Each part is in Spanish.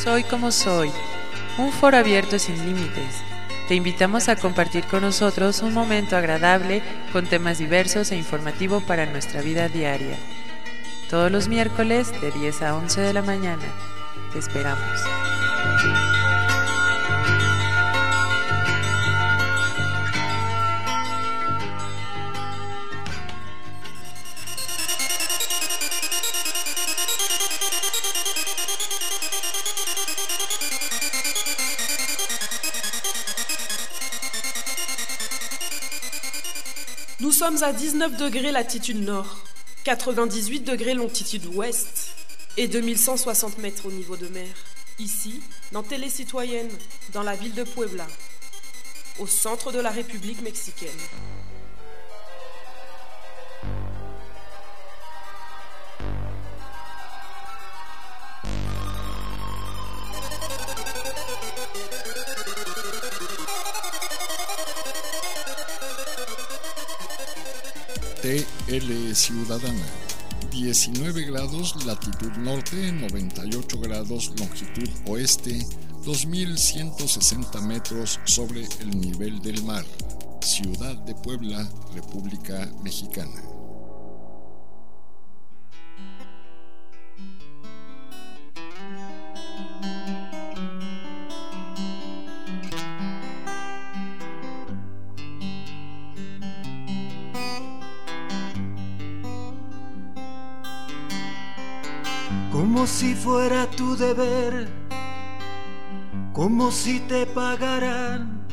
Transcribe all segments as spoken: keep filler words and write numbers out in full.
Soy como soy, un foro abierto sin límites. Te invitamos a compartir con nosotros un momento agradable con temas diversos e informativo para nuestra vida diaria. Todos los miércoles de diez a once de la mañana. Te esperamos. Nous sommes à dix-neuf degrés latitude nord, quatre-vingt-dix-huit degrés longitude ouest et deux mille cent soixante mètres au niveau de mer. Ici, dans Télé Citoyenne, dans la ville de Puebla, au centre de la République mexicaine. T L Ciudadana, diecinueve grados latitud norte, noventa y ocho grados longitud oeste, dos mil ciento sesenta metros sobre el nivel del mar. Ciudad de Puebla, República Mexicana. Como si fuera tu deber, como si te pagaran,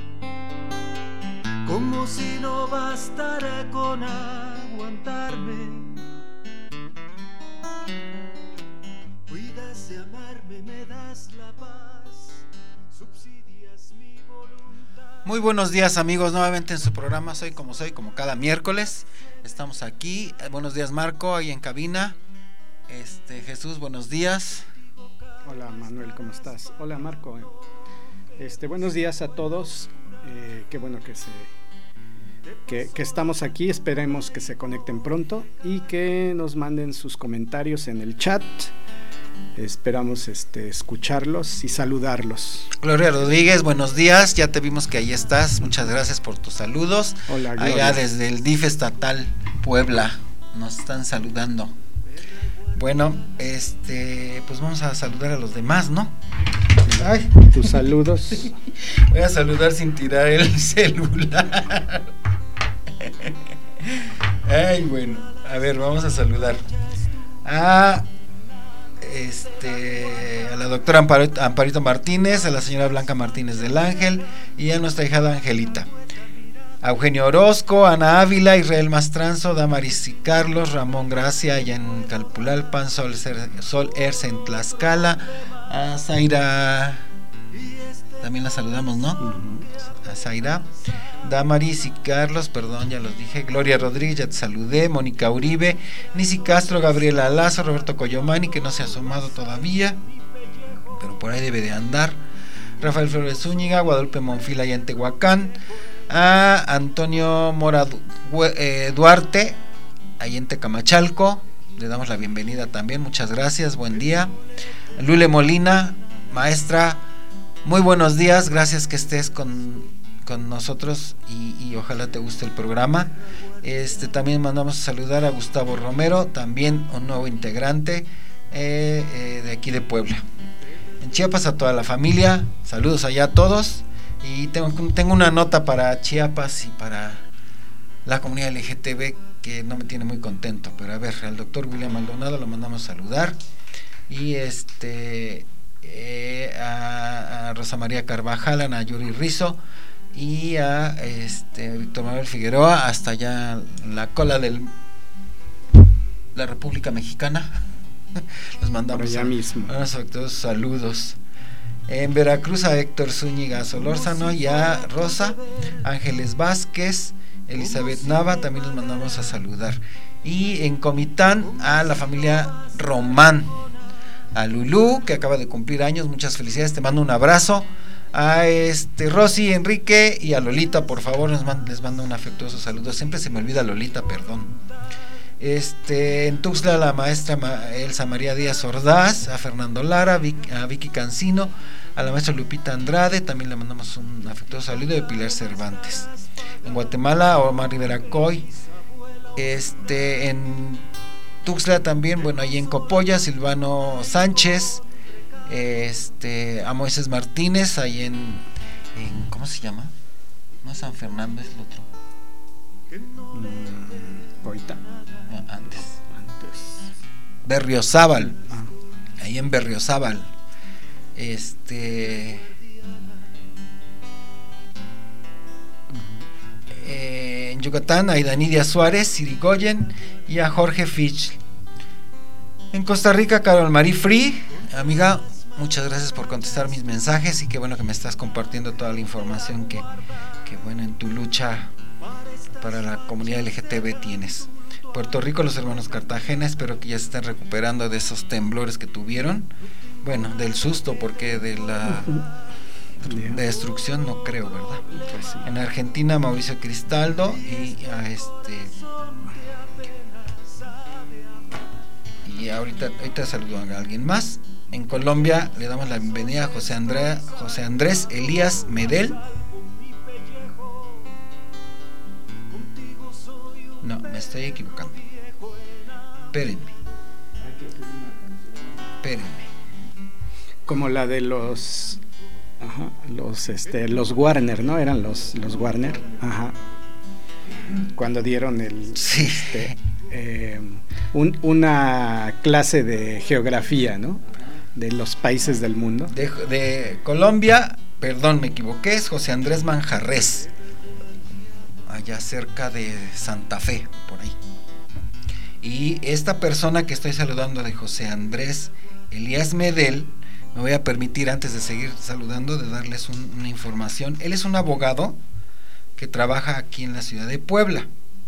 como si no bastara con aguantarme. Cuidas de amarme, me das la paz, subsidias mi voluntad. Muy buenos días, amigos, nuevamente en su programa Soy como soy, como cada miércoles. Estamos aquí. Buenos días, Marco, ahí en cabina. Este, Jesús, buenos días. Hola, Manuel, ¿cómo estás? Hola, Marco. Este, buenos días a todos. Eh, qué bueno que se que, que estamos aquí. Esperemos que se conecten pronto y que nos manden sus comentarios en el chat. Esperamos este, escucharlos y saludarlos. Gloria Rodríguez, buenos días. Ya te vimos que ahí estás. Muchas gracias por tus saludos. Hola, Gloria. Allá desde el D I F estatal Puebla nos están saludando. Bueno, este, pues vamos a saludar a los demás, ¿no? Ay, tus saludos. Voy a saludar sin tirar el celular. Ay, bueno, a ver, vamos a saludar a este a la doctora Amparito, Amparito Martínez, a la señora Blanca Martínez del Ángel y a nuestra hijada Angelita. A Eugenio Orozco, Ana Ávila, Israel Mastranzo, Damaris y Carlos, Ramón Gracia, allá en Calpulalpan, Sol, Sol Erce en Tlaxcala, a Zaira, también la saludamos, ¿no? Uh-huh. A Zaira, Damaris y Carlos, perdón, ya los dije, Gloria Rodríguez, ya te saludé, Mónica Uribe, Nisi Castro, Gabriela Lazo, Roberto Coyomani, que no se ha asomado todavía, pero por ahí debe de andar, Rafael Flores Zúñiga, Guadalupe Monfil, allá en Tehuacán, a Antonio Mora Duarte, ahí en Tecamachalco, le damos la bienvenida también, muchas gracias, buen día. Lule Molina, maestra, muy buenos días, gracias que estés con, con nosotros y, y ojalá te guste el programa. Este, también mandamos a saludar a Gustavo Romero, también un nuevo integrante eh, eh, de aquí de Puebla. En Chiapas a toda la familia, saludos allá a todos. Y tengo, tengo una nota para Chiapas y para la comunidad L G T B que no me tiene muy contento, pero a ver, al doctor William Maldonado lo mandamos a saludar y este eh, a, a Rosa María Carvajal, a Nayuri Rizo y a este Víctor Manuel Figueroa hasta allá en la cola de la República Mexicana. Los mandamos por allá mismo. Unos saludos. En Veracruz a Héctor Zúñiga Solórzano y a Rosa Ángeles Vázquez, Elizabeth Nava, también los mandamos a saludar. Y en Comitán a la familia Román, a Lulú, que acaba de cumplir años, muchas felicidades, te mando un abrazo. A este Rosy, Enrique y a Lolita, por favor, les mando, les mando un afectuoso saludo. Siempre se me olvida Lolita, perdón. Este, en Tuxtla, la maestra Elsa María Díaz Ordaz, a Fernando Lara, Vic, a Vicky Cancino, a la maestra Lupita Andrade, también le mandamos un afectuoso saludo, de Pilar Cervantes. En Guatemala, Omar Rivera Coy. Este, en Tuxtla también, bueno, ahí en Copolla, Silvano Sánchez, este, a Moisés Martínez, ahí en, en ¿cómo se llama? No es San Fernando, es el otro. Mm, ahorita. No, antes. Antes. Berriozábal. Ah. Ahí en Berriozábal. Este. Eh, en Yucatán, a Idanidia Suárez, Sirigoyen y a Jorge Fitch. En Costa Rica, Carol Marie Free. Amiga, muchas gracias por contestar mis mensajes y qué bueno que me estás compartiendo toda la información que, que bueno, en tu lucha para la comunidad L G T B tienes. Puerto Rico, los hermanos Cartagena, espero que ya se estén recuperando de esos temblores que tuvieron. Bueno, del susto, porque de la de destrucción no creo, ¿verdad? Pues sí. En Argentina, Mauricio Cristaldo y a este y ahorita ahorita saludo a alguien más. En Colombia le damos la bienvenida a José Andrea, José Andrés Elías Medel. No, me estoy equivocando. Espérenme. Espérenme. Como la de los, ajá, los, este, los Warner, ¿no? Eran los, los Warner, ajá. Cuando dieron el, sí. este, eh, un, una clase de geografía, ¿no? De los países del mundo. De, de Colombia, perdón, me equivoqué, es José Andrés Manjarres. Allá cerca de Santa Fe, por ahí. Y esta persona que estoy saludando, de José Andrés Elías Medel, me voy a permitir, antes de seguir saludando, de darles un, una información. Él es un abogado que trabaja aquí en la ciudad de Puebla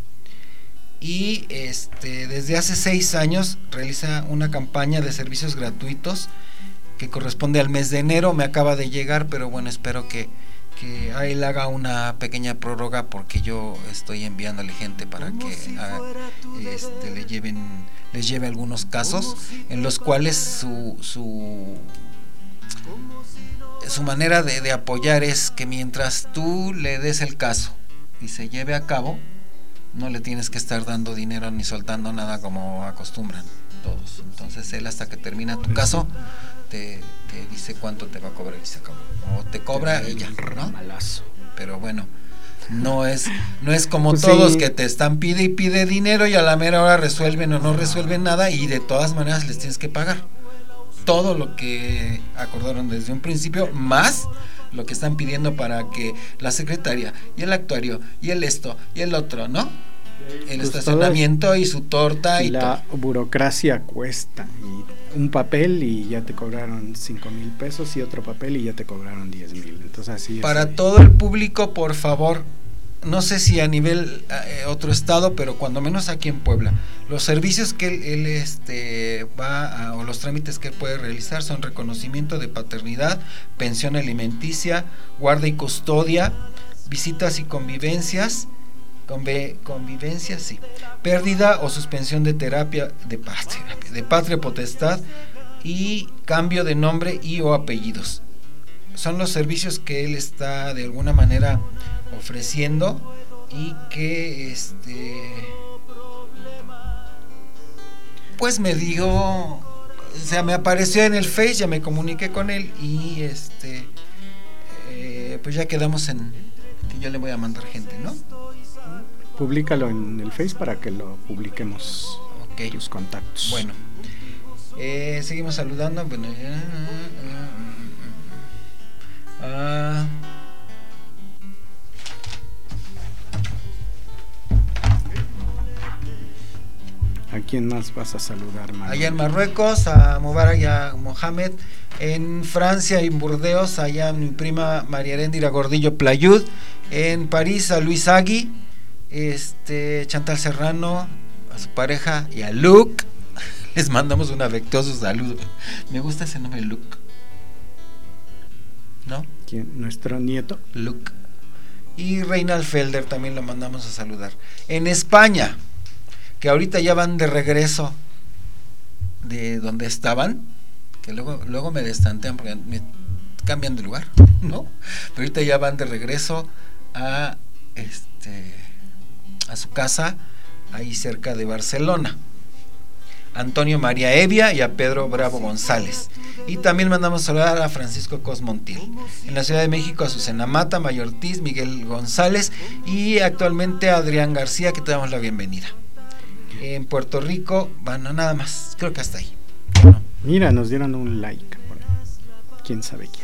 y este desde hace seis años realiza una campaña de servicios gratuitos que corresponde al mes de enero. Me acaba de llegar, pero bueno, espero que que a él haga una pequeña prórroga, porque yo estoy enviándole gente para que a, este, le lleven les lleve algunos casos en los cuales su su su manera de, de apoyar es que mientras tú le des el caso y se lleve a cabo, no le tienes que estar dando dinero ni soltando nada como acostumbran todos. Entonces él, hasta que termina tu caso, te, te dice cuánto te va a cobrar y se acabó. O te cobra ella, ¿no? Pero bueno, no es no es como pues todos, sí, que te están pide y pide dinero y a la mera hora resuelven o no resuelven nada, y de todas maneras les tienes que pagar todo lo que acordaron desde un principio, más lo que están pidiendo para que la secretaria y el actuario y el esto y el otro, ¿no? El pues estacionamiento y su torta y la todo. Burocracia cuesta, y un papel y ya te cobraron cinco mil pesos, y otro papel y ya te cobraron diez mil. Entonces así es. Para todo el público, por favor, no sé si a nivel eh, otro estado, pero cuando menos aquí en Puebla, los servicios que él, él este va a, o los trámites que él puede realizar son reconocimiento de paternidad, pensión alimenticia, guarda y custodia, visitas y convivencias, conve, convivencias, sí, pérdida o suspensión de terapia de patria, de patria potestad y cambio de nombre y o apellidos. Son los servicios que él está de alguna manera ofreciendo y que este pues me dio, o sea, me apareció en el Face, ya me comuniqué con él y este eh, pues ya quedamos en que yo le voy a mandar gente, ¿no? Públicalo en el Face para que lo publiquemos. Ok, tus contactos. Bueno, eh, seguimos saludando. Bueno, ya, uh, ¿a quién más vas a saludar, Manuel? allá en Marruecos, a Mubarak y a Mohamed. En Francia y en Burdeos, allá a mi prima María Heréndira Gordillo Playud. En París, a Luis Agui, este, Chantal Serrano, a su pareja y a Luke. Les mandamos un afectuoso saludo. Me gusta ese nombre, Luke, ¿no? ¿Quién? ¿Nuestro nieto? Luke. Y Reinald Felder también lo mandamos a saludar. En España, que ahorita ya van de regreso de donde estaban, que luego, luego me destantean porque me cambian de lugar, ¿no? Pero ahorita ya van de regreso a este a su casa ahí cerca de Barcelona. Antonio María Evia y a Pedro Bravo González. Y también mandamos saludar a Francisco Cosmontil. En la Ciudad de México a Susana Mata, Mayor Ortiz, Miguel González y actualmente a Adrián García, que te damos la bienvenida. En Puerto Rico, bueno, nada más, creo que hasta ahí. ¿No? Mira, nos dieron un like por ahí. ¿Quién sabe quién?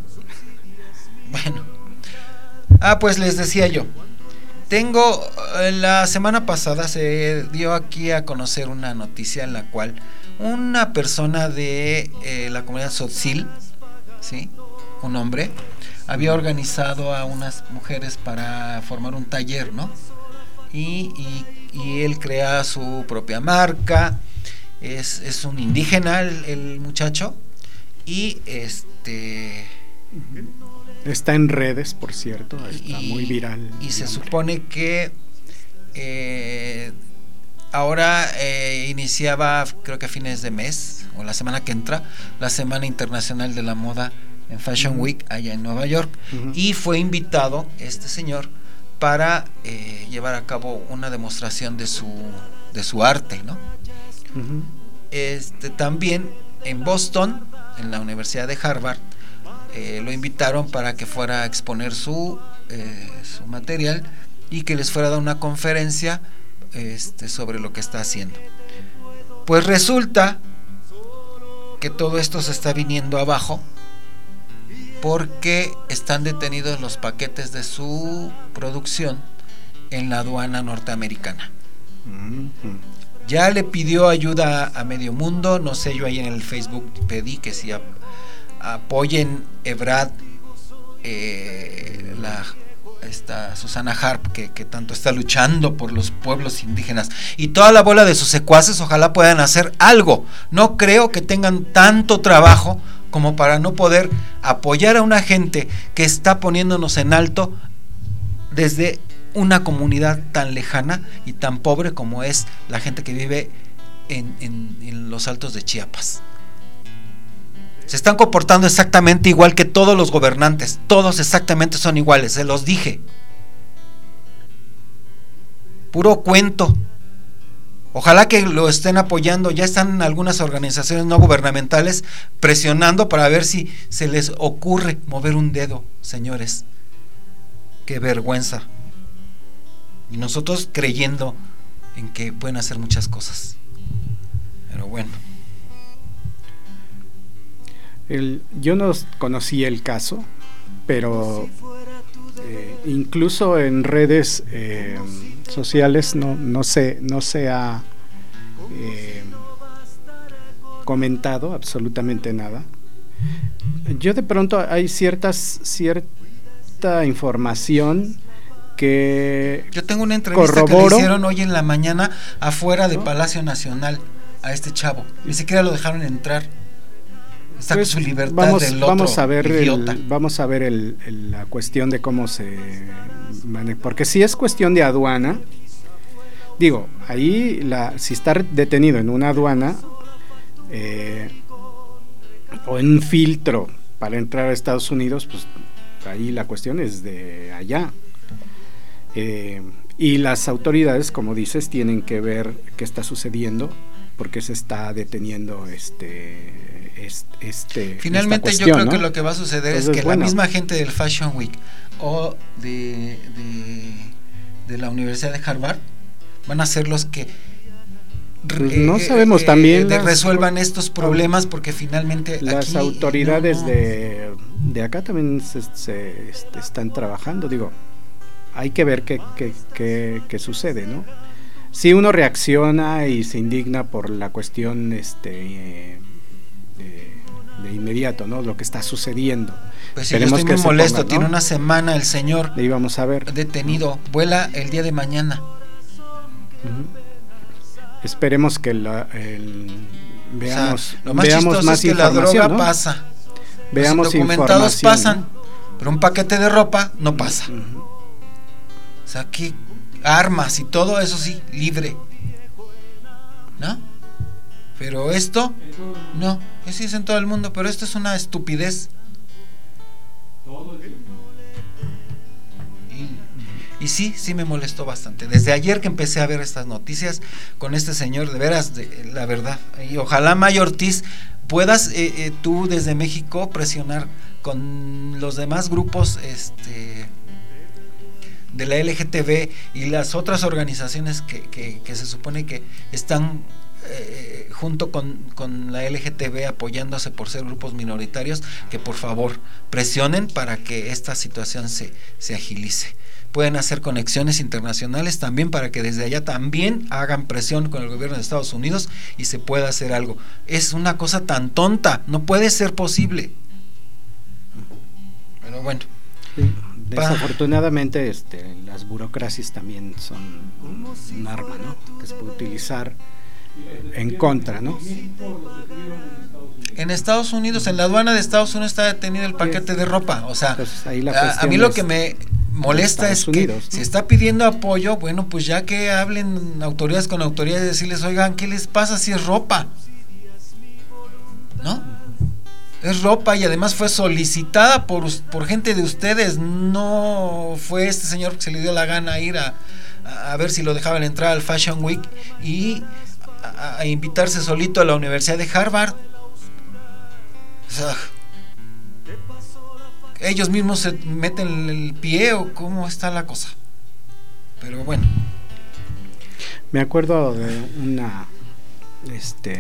Bueno. Ah, pues les decía yo. Tengo, la semana pasada se dio aquí a conocer una noticia en la cual una persona de eh, la comunidad Tzotzil, ¿sí? Un hombre, había organizado a unas mujeres para formar un taller, ¿no? Y, y, y él crea su propia marca, es, es un indígena el, el muchacho, y este... Está en redes, por cierto, está y, muy viral. Y se supone que eh, ahora eh, iniciaba, creo que a fines de mes, o la semana que entra, la Semana Internacional de la Moda en Fashion uh-huh. Week allá en Nueva York, uh-huh. y fue invitado este señor para eh, llevar a cabo una demostración de su, de su arte, ¿no? Uh-huh. Este, también en Boston, en la Universidad de Harvard, Eh, lo invitaron para que fuera a exponer su, eh, su material y que les fuera a dar una conferencia este, sobre lo que está haciendo. Pues resulta que todo esto se está viniendo abajo porque están detenidos los paquetes de su producción en la aduana norteamericana. Mm-hmm. Ya le pidió ayuda a medio mundo, no sé, yo ahí en el Facebook pedí que si apoyen Ebrard, eh, la esta Susana Harp que, que tanto está luchando por los pueblos indígenas, y toda la bola de sus secuaces, ojalá puedan hacer algo. No creo que tengan tanto trabajo como para no poder apoyar a una gente que está poniéndonos en alto desde una comunidad tan lejana y tan pobre como es la gente que vive en, en, en los altos de Chiapas. Se están comportando exactamente igual que todos los gobernantes. Todos exactamente son iguales, se los dije. Puro cuento. Ojalá que lo estén apoyando. Ya están algunas organizaciones no gubernamentales presionando para ver si se les ocurre mover un dedo, señores. Qué vergüenza. Y nosotros creyendo en que pueden hacer muchas cosas. Pero bueno. El, yo no conocí el caso, pero eh, incluso en redes eh, sociales no, no, se, no se ha eh, comentado absolutamente nada. Yo de pronto hay ciertas cierta información que yo tengo una entrevista corroboro, que le hicieron hoy en la mañana afuera de ¿no? Palacio Nacional a este chavo, ni siquiera lo dejaron entrar. Está pues, con su libertad vamos, del otro vamos a ver idiota. El, vamos a ver el, el, la cuestión de cómo se maneja, porque si es cuestión de aduana, digo, ahí la, si está detenido en una aduana eh, o en un filtro para entrar a Estados Unidos, pues ahí la cuestión es de allá. Eh, y las autoridades, como dices, tienen que ver qué está sucediendo, porque se está deteniendo este este finalmente cuestión, yo creo ¿no? que lo que va a suceder Entonces, es que bueno, la misma gente del Fashion Week o de, de de la Universidad de Harvard van a ser los que pues eh, no sabemos eh, también de, las, resuelvan estos problemas, porque finalmente las aquí autoridades no, de de acá también se, se este, están trabajando. Digo, hay que ver qué qué, qué, qué sucede, ¿no? Si uno reacciona y se indigna por la cuestión este eh, de, de inmediato, ¿no? Lo que está sucediendo. Pues sí, yo estoy muy molesto, ponga, ¿no? Tiene una semana el señor le íbamos a ver detenido, vuela el día de mañana. Uh-huh. Esperemos que la, el, veamos, o sea, lo más veamos más es que la droga, ¿no? Pasa. Veamos los indocumentados pasan, ¿no? Pero un paquete de ropa no pasa. Uh-huh. O sea, que armas y todo eso sí, libre. ¿no? Pero esto, no, sí es en todo el mundo, pero esto es una estupidez. Y, y sí, sí me molestó bastante. Desde ayer que empecé a ver estas noticias con este señor, de veras, de, la verdad. Y ojalá, May Ortiz, puedas eh, eh, tú desde México presionar con los demás grupos este, de la L G T B y las otras organizaciones que, que, que se supone que están eh, junto con, con la L G T B apoyándose por ser grupos minoritarios, que por favor presionen para que esta situación se, se agilice. Pueden hacer conexiones internacionales también para que desde allá también hagan presión con el gobierno de Estados Unidos y se pueda hacer algo. Es una cosa tan tonta, no puede ser posible. Pero bueno. Sí, desafortunadamente este, las burocracias también son un arma, ¿no?, que se puede utilizar en contra, ¿no? En Estados Unidos, en la aduana de Estados Unidos está detenido el paquete de ropa, o sea, a, a mí lo que me molesta es que Unidos, ¿no?, si está pidiendo apoyo, bueno, pues ya que hablen autoridades con autoridades y decirles, oigan, ¿qué les pasa si es ropa? ¿No? Es ropa y además fue solicitada por, por gente de ustedes, no fue este señor que se le dio la gana ir a, a, a ver si lo dejaban entrar al Fashion Week y a, a invitarse solito a la Universidad de Harvard. O sea, ellos mismos se meten el pie o cómo está la cosa. Pero bueno. Me acuerdo de una este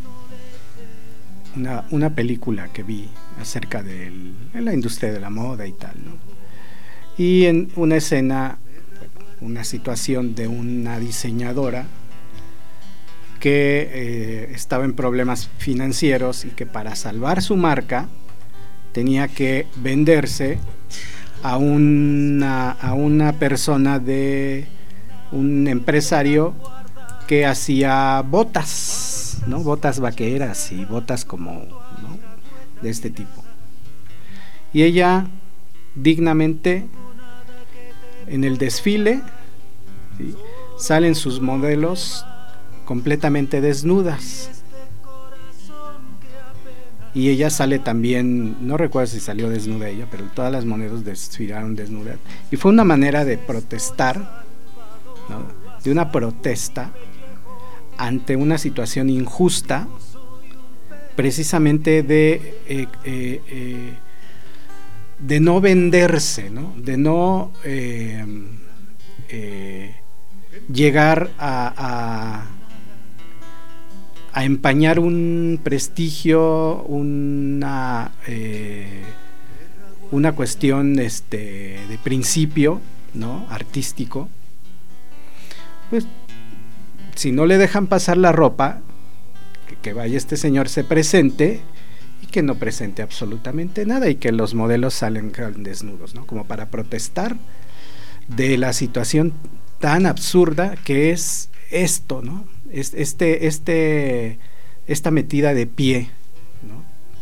una, una película que vi acerca de la industria de la moda y tal, ¿no? Y en una escena, una situación de una diseñadora que eh, estaba en problemas financieros y que para salvar su marca tenía que venderse a una, a una persona de un empresario que hacía botas, ¿no? Botas vaqueras y botas como, ¿no?, de este tipo. Y ella dignamente en el desfile, ¿sí?, salen sus modelos completamente desnudas. Y ella sale también, no recuerdo si salió desnuda ella, pero todas las modelos desfilaron desnudas. Y fue una manera de protestar, ¿no?, de una protesta ante una situación injusta, precisamente de eh, eh, eh, de no venderse, ¿no?, de no eh, eh, llegar a, a a empañar un prestigio, una eh, una cuestión este de principio, ¿no?, artístico. Pues si no le dejan pasar la ropa, que, que vaya este señor, se presente y que no presente absolutamente nada y que los modelos salen desnudos, ¿no?, como para protestar de la situación tan absurda que es esto, ¿no?, este este esta metida de pie, ¿no?,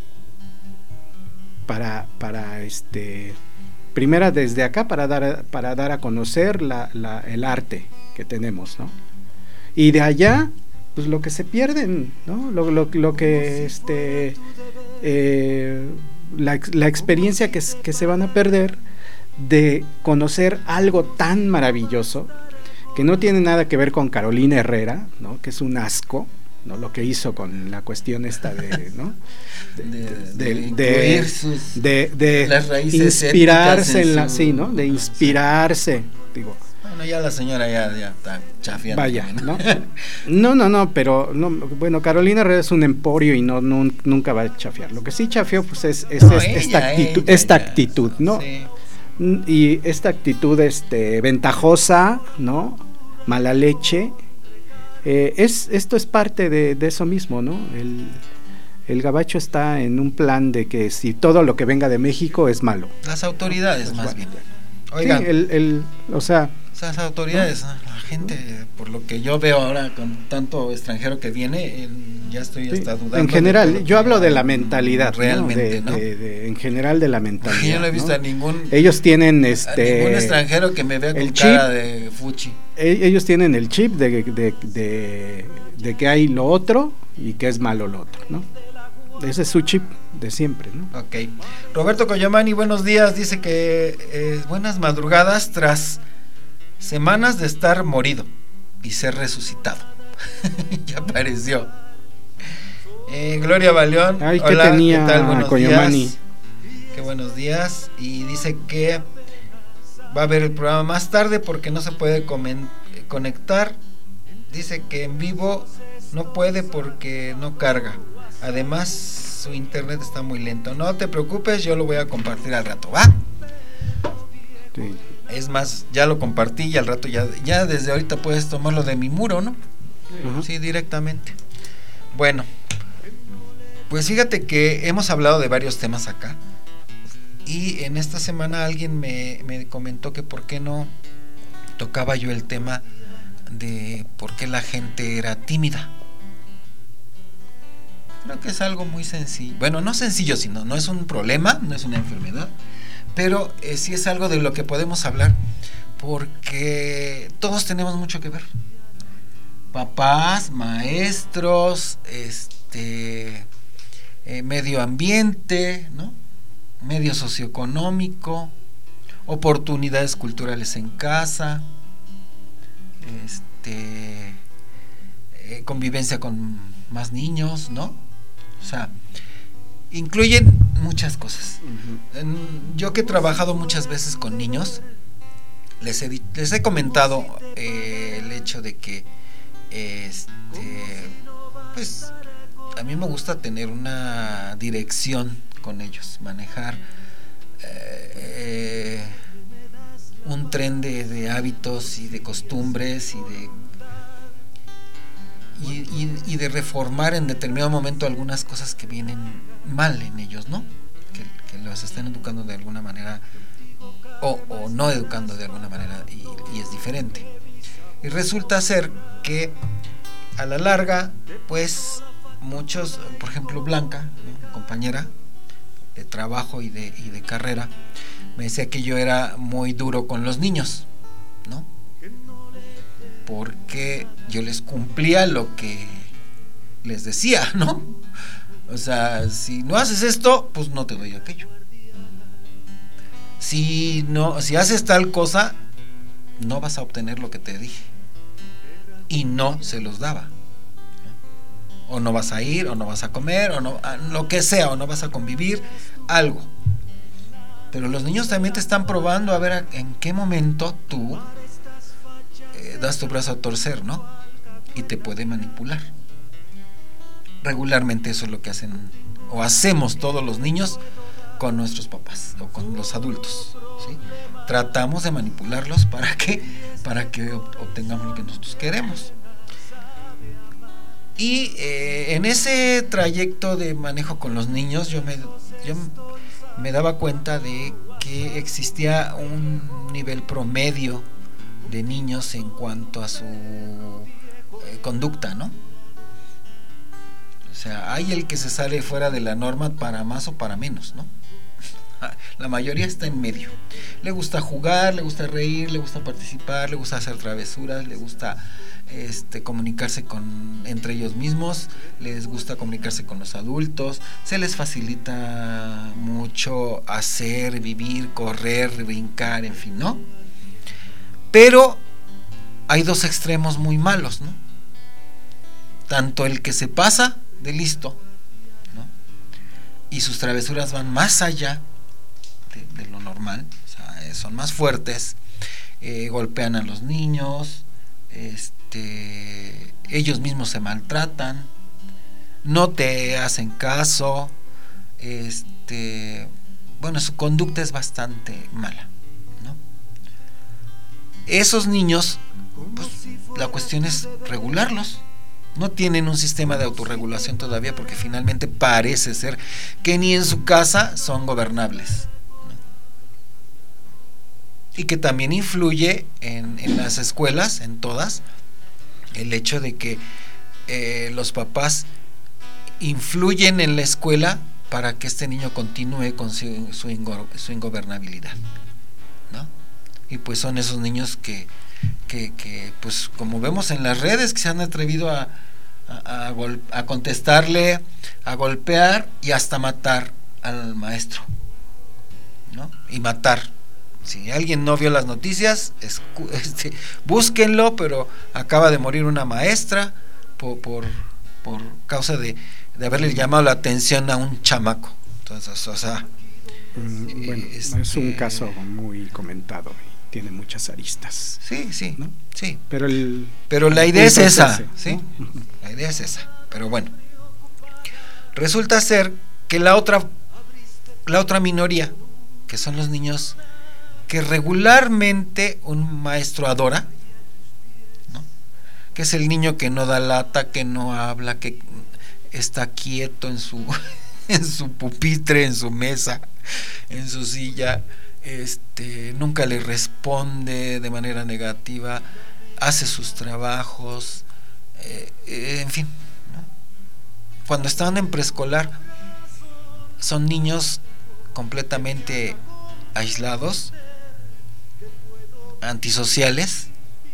para para este primera desde acá para dar para dar a conocer la, la, el arte que tenemos, ¿no?, y de allá pues lo que se pierden, ¿no?, lo, lo, lo que este eh, la, la experiencia que, que se van a perder de conocer algo tan maravilloso que no tiene nada que ver con Carolina Herrera, ¿no?, que es un asco, ¿no?, lo que hizo con la cuestión esta de, ¿no?, de, de, de, de, sus, de, de las raíces inspirarse en, en la, su... sí, ¿no?, de inspirarse, digo. Bueno, ya la señora ya, ya está chafiando. Vaya, ¿no? No, no, no, pero no, bueno, Carolina Herrera es un emporio y no, no nunca va a chafiar. Lo que sí chafió pues es, es, no, es ella, esta actitud, ella, esta ella, actitud, ¿no? Sí. Y esta actitud este ventajosa, ¿no?, mala leche, eh, es esto es parte de, de eso mismo, ¿no? El, el gabacho está en un plan de que si todo lo que venga de México es malo. Las autoridades, pues, más bueno, bien. Oigan, sí, el, el, o sea, las autoridades, ¿no?, la gente, por lo que yo veo ahora con tanto extranjero que viene, ya estoy sí, hasta dudando. En general, yo hablo de la mentalidad, realmente, ¿no? ¿no? De, de, de, en general de la mentalidad. Yo no he visto, ¿no?, a ningún ellos tienen este a ningún extranjero que me vea con chip, cara de fuchi. Ellos tienen el chip de, de, de de que hay lo otro y que es malo lo otro, ¿no? Ese es su chip de siempre, ¿no? Ok. Roberto Coyomani, buenos días, dice que eh, buenas madrugadas tras semanas de estar morido y ser resucitado. Ya apareció. Eh, Gloria Baleón, Ay, ¿qué hola, tenía ¿qué tal? Buenos Coyomani? días. Qué buenos días. Y dice que va a ver el programa más tarde porque no se puede comen- conectar. Dice que en vivo no puede porque no carga. Además, su internet está muy lento. No te preocupes, yo lo voy a compartir al rato, ¿va? Sí. Es más, ya lo compartí y al rato ya, ya desde ahorita puedes tomarlo de mi muro, ¿no? Ajá. Sí, directamente. Bueno, pues fíjate que hemos hablado de varios temas acá. Y en esta semana alguien me, me comentó que por qué no tocaba yo el tema de por qué la gente era tímida. Creo que es algo muy sencillo. Bueno, no sencillo, sino no es un problema, no es una enfermedad, pero eh, sí es algo de lo que podemos hablar, porque todos tenemos mucho que ver. Papás, maestros, este, eh, medio ambiente, ¿no? Medio socioeconómico, oportunidades culturales en casa, este, eh, convivencia con más niños, ¿no? O sea, incluyen muchas cosas. Uh-huh. En, yo que he trabajado muchas veces con niños, les he, les he comentado eh, el hecho de que, este, pues, a mí me gusta tener una dirección con ellos, manejar eh, un tren de, de hábitos y de costumbres y de y, y, y de reformar en determinado momento algunas cosas que vienen mal en ellos, ¿no? Que, que los estén educando de alguna manera o, o no educando de alguna manera y, y es diferente. Y resulta ser que a la larga, pues muchos, por ejemplo Blanca, ¿no? Compañera de trabajo y de, y de carrera, me decía que yo era muy duro con los niños, ¿no? Porque yo les cumplía lo que les decía, ¿no? O sea, si no haces esto, pues no te doy aquello. Si no, si haces tal cosa, no vas a obtener lo que te dije. Y no se los daba. O no vas a ir, o no vas a comer, o no, lo que sea, o no vas a convivir, algo. Pero los niños también te están probando a ver en qué momento tú eh, das tu brazo a torcer, ¿no? Y te puede manipular. Regularmente eso es lo que hacen, o hacemos todos los niños con nuestros papás, o con los adultos, ¿sí? Tratamos de manipularlos para que, para que obtengamos lo que nosotros queremos. Y eh, en ese trayecto de manejo con los niños, yo me, yo me daba cuenta de que existía un nivel promedio de niños en cuanto a su eh, conducta, ¿no? O sea, hay el que se sale fuera de la norma para más o para menos, ¿no? La mayoría está en medio. Le gusta jugar, le gusta reír, le gusta participar, le gusta hacer travesuras, le gusta este, comunicarse con entre ellos mismos, les gusta comunicarse con los adultos, se les facilita mucho hacer, vivir, correr, brincar, en fin, ¿no? Pero hay dos extremos muy malos, ¿no? Tanto el que se pasa de listo, ¿no? Y sus travesuras van más allá de, de lo normal, o sea, son más fuertes, eh, golpean a los niños, este, ellos mismos se maltratan, no te hacen caso, este, bueno, su conducta es bastante mala, ¿no? Esos niños, pues, la cuestión es regularlos. No tienen un sistema de autorregulación todavía porque finalmente parece ser que ni en su casa son gobernables, ¿no? Y que también influye en, en las escuelas, en todas, el hecho de que eh, los papás influyen en la escuela para que este niño continúe con su, su, ingo, su ingobernabilidad, ¿no? Y pues son esos niños que Que, que pues como vemos en las redes que se han atrevido a, a, a, gol, a contestarle, a golpear y hasta matar al maestro, ¿no? Y matar. Si alguien no vio las noticias, escu- este, búsquenlo, pero acaba de morir una maestra por, por, por causa de, de haberle llamado la atención a un chamaco. Entonces, o sea, mm, bueno, este, es un caso muy comentado y tiene muchas aristas. Sí, sí, ¿no? Sí. Pero el pero la idea es esa, ese, ¿sí? ¿no? La idea es esa. Pero bueno, resulta ser que la otra la otra minoría, que son los niños que regularmente un maestro adora, ¿no? Que es el niño que no da lata, que no habla, que está quieto en su en su pupitre, en su mesa, en su silla, este, nunca le responde de manera negativa, hace sus trabajos, eh, eh, en fin, ¿no? Cuando están en preescolar son niños completamente aislados, antisociales,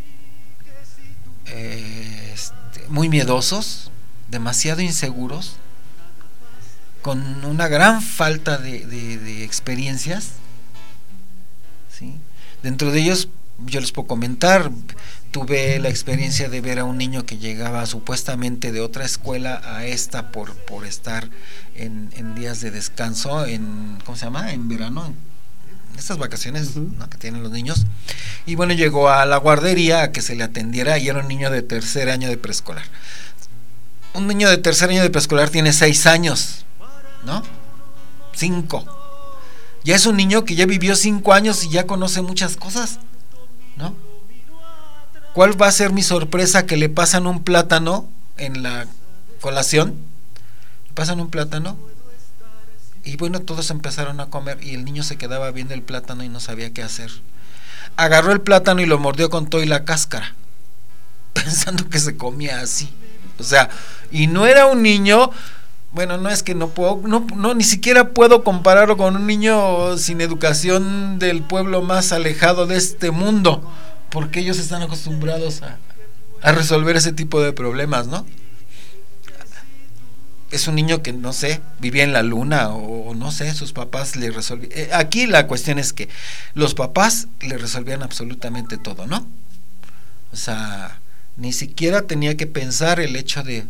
eh, este, muy miedosos, demasiado inseguros, con una gran falta de, de, de experiencias, ¿sí? Dentro de ellos, yo les puedo comentar, tuve la experiencia de ver a un niño que llegaba supuestamente de otra escuela a esta por, por estar en, en días de descanso, en, ¿cómo se llama? En verano, en estas vacaciones, uh-huh, ¿no?, que tienen los niños, y bueno, llegó a la guardería a que se le atendiera, y era un niño de tercer año de preescolar. Un niño de tercer año de preescolar tiene seis años, ¿no? Cinco. Ya es un niño que ya vivió cinco años y ya conoce muchas cosas, ¿no? ¿Cuál va a ser mi sorpresa? Que le pasan un plátano en la colación, le pasan un plátano, y bueno, todos empezaron a comer, y el niño se quedaba viendo el plátano y no sabía qué hacer. Agarró el plátano y lo mordió con todo y la cáscara, pensando que se comía así. O sea, y no era un niño, bueno, no es que no puedo, no, no, ni siquiera puedo compararlo con un niño sin educación del pueblo más alejado de este mundo, porque ellos están acostumbrados a, a resolver ese tipo de problemas, ¿no? Es un niño que, no sé, vivía en la luna, o, o no sé, sus papás le resolvían. Eh, aquí la cuestión es que los papás le resolvían absolutamente todo, ¿no? O sea, ni siquiera tenía que pensar el hecho de,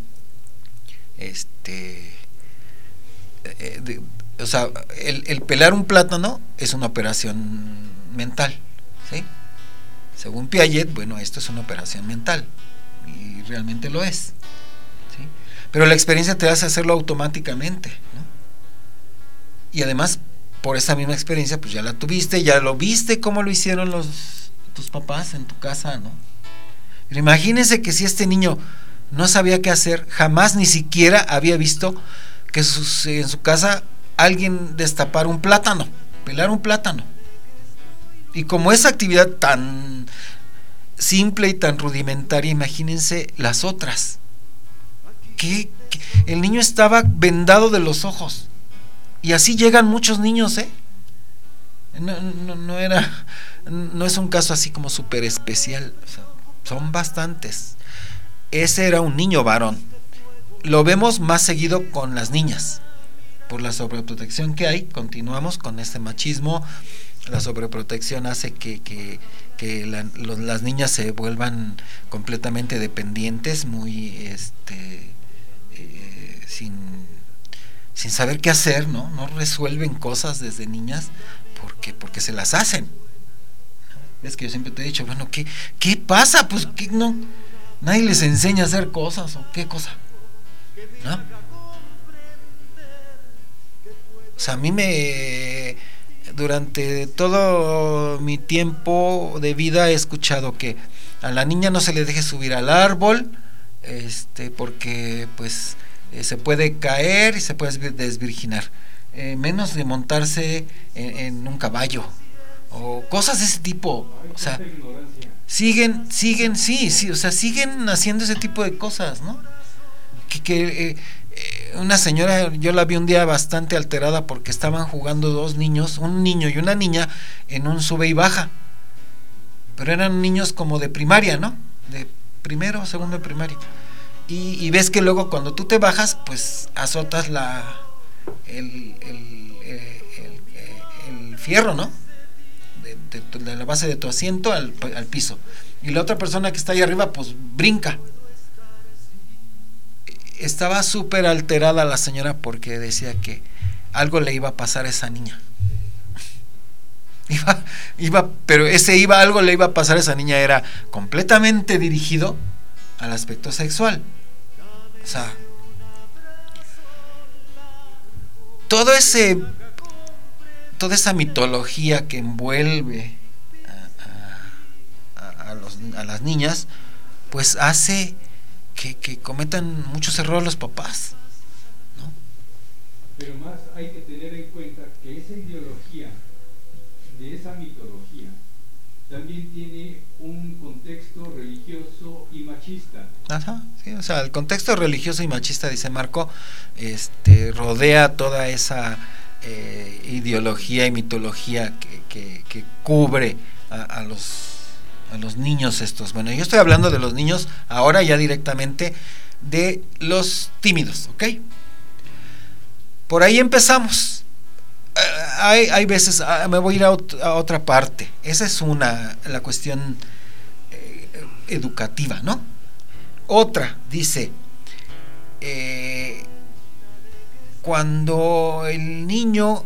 este, eh, de, o sea, el, el pelar un plátano es una operación mental, ¿sí? Según Piaget, bueno, esto es una operación mental, y realmente lo es. Pero la experiencia te hace hacerlo automáticamente, ¿no? Y además, por esa misma experiencia, pues ya la tuviste, ya lo viste cómo lo hicieron los tus papás en tu casa, ¿no? Pero imagínense que si este niño no sabía qué hacer, jamás ni siquiera había visto que sus, en su casa alguien destapara un plátano, pelar un plátano. Y como esa actividad tan simple y tan rudimentaria, imagínense las otras. Que el niño estaba vendado de los ojos, y así llegan muchos niños, ¿eh? No, no, no era, no es un caso así como súper especial, o sea, son bastantes. Ese era un niño varón. Lo vemos más seguido con las niñas, por la sobreprotección que hay. Continuamos con este machismo. La sobreprotección hace que, que, que la, los, las niñas se vuelvan completamente dependientes, muy este Eh, sin, sin saber qué hacer, ¿no? No resuelven cosas desde niñas porque, porque se las hacen. Es que yo siempre te he dicho, bueno, ¿qué, qué pasa? Pues ¿qué, no? Nadie les enseña a hacer cosas, o qué cosa, ¿no? O sea, a mí me, durante todo mi tiempo de vida he escuchado que a la niña no se le deje subir al árbol, este porque pues eh, se puede caer y se puede desvirginar, eh, menos de montarse en, en un caballo o cosas de ese tipo. O sea, siguen siguen sí sí o sea siguen haciendo ese tipo de cosas, ¿no? Que, que eh, eh, una señora, yo la vi un día bastante alterada porque estaban jugando dos niños, un niño y una niña, en un sube y baja, pero eran niños como de primaria, ¿no? De primero o segundo de primaria, y, y ves que luego cuando tú te bajas, pues azotas la el, el, el, el, el fierro, ¿no? De, de, de la base de tu asiento al, al piso, y la otra persona que está ahí arriba pues brinca. Estaba súper alterada la señora porque decía que algo le iba a pasar a esa niña. Iba, iba, pero ese iba, algo le iba a pasar a esa niña era completamente dirigido al aspecto sexual. O sea, todo ese, toda esa mitología que envuelve a, a, a, los, a las niñas, pues hace que, que cometan muchos errores los papás, ¿no? Pero más hay que tener en cuenta que esa ideología de esa mitología también tiene un contexto religioso y machista. Ajá, sí, o sea, el contexto religioso y machista, dice Marco, este, rodea toda esa eh, ideología y mitología que, que, que cubre a, a los a los niños estos. Bueno, yo estoy hablando de los niños ahora ya directamente de los tímidos, ¿ok? Por ahí empezamos. Uh, hay, hay veces, uh, me voy a ir a, ot- a otra parte. Esa es una, la cuestión eh, educativa, ¿no? Otra, dice, eh, cuando el niño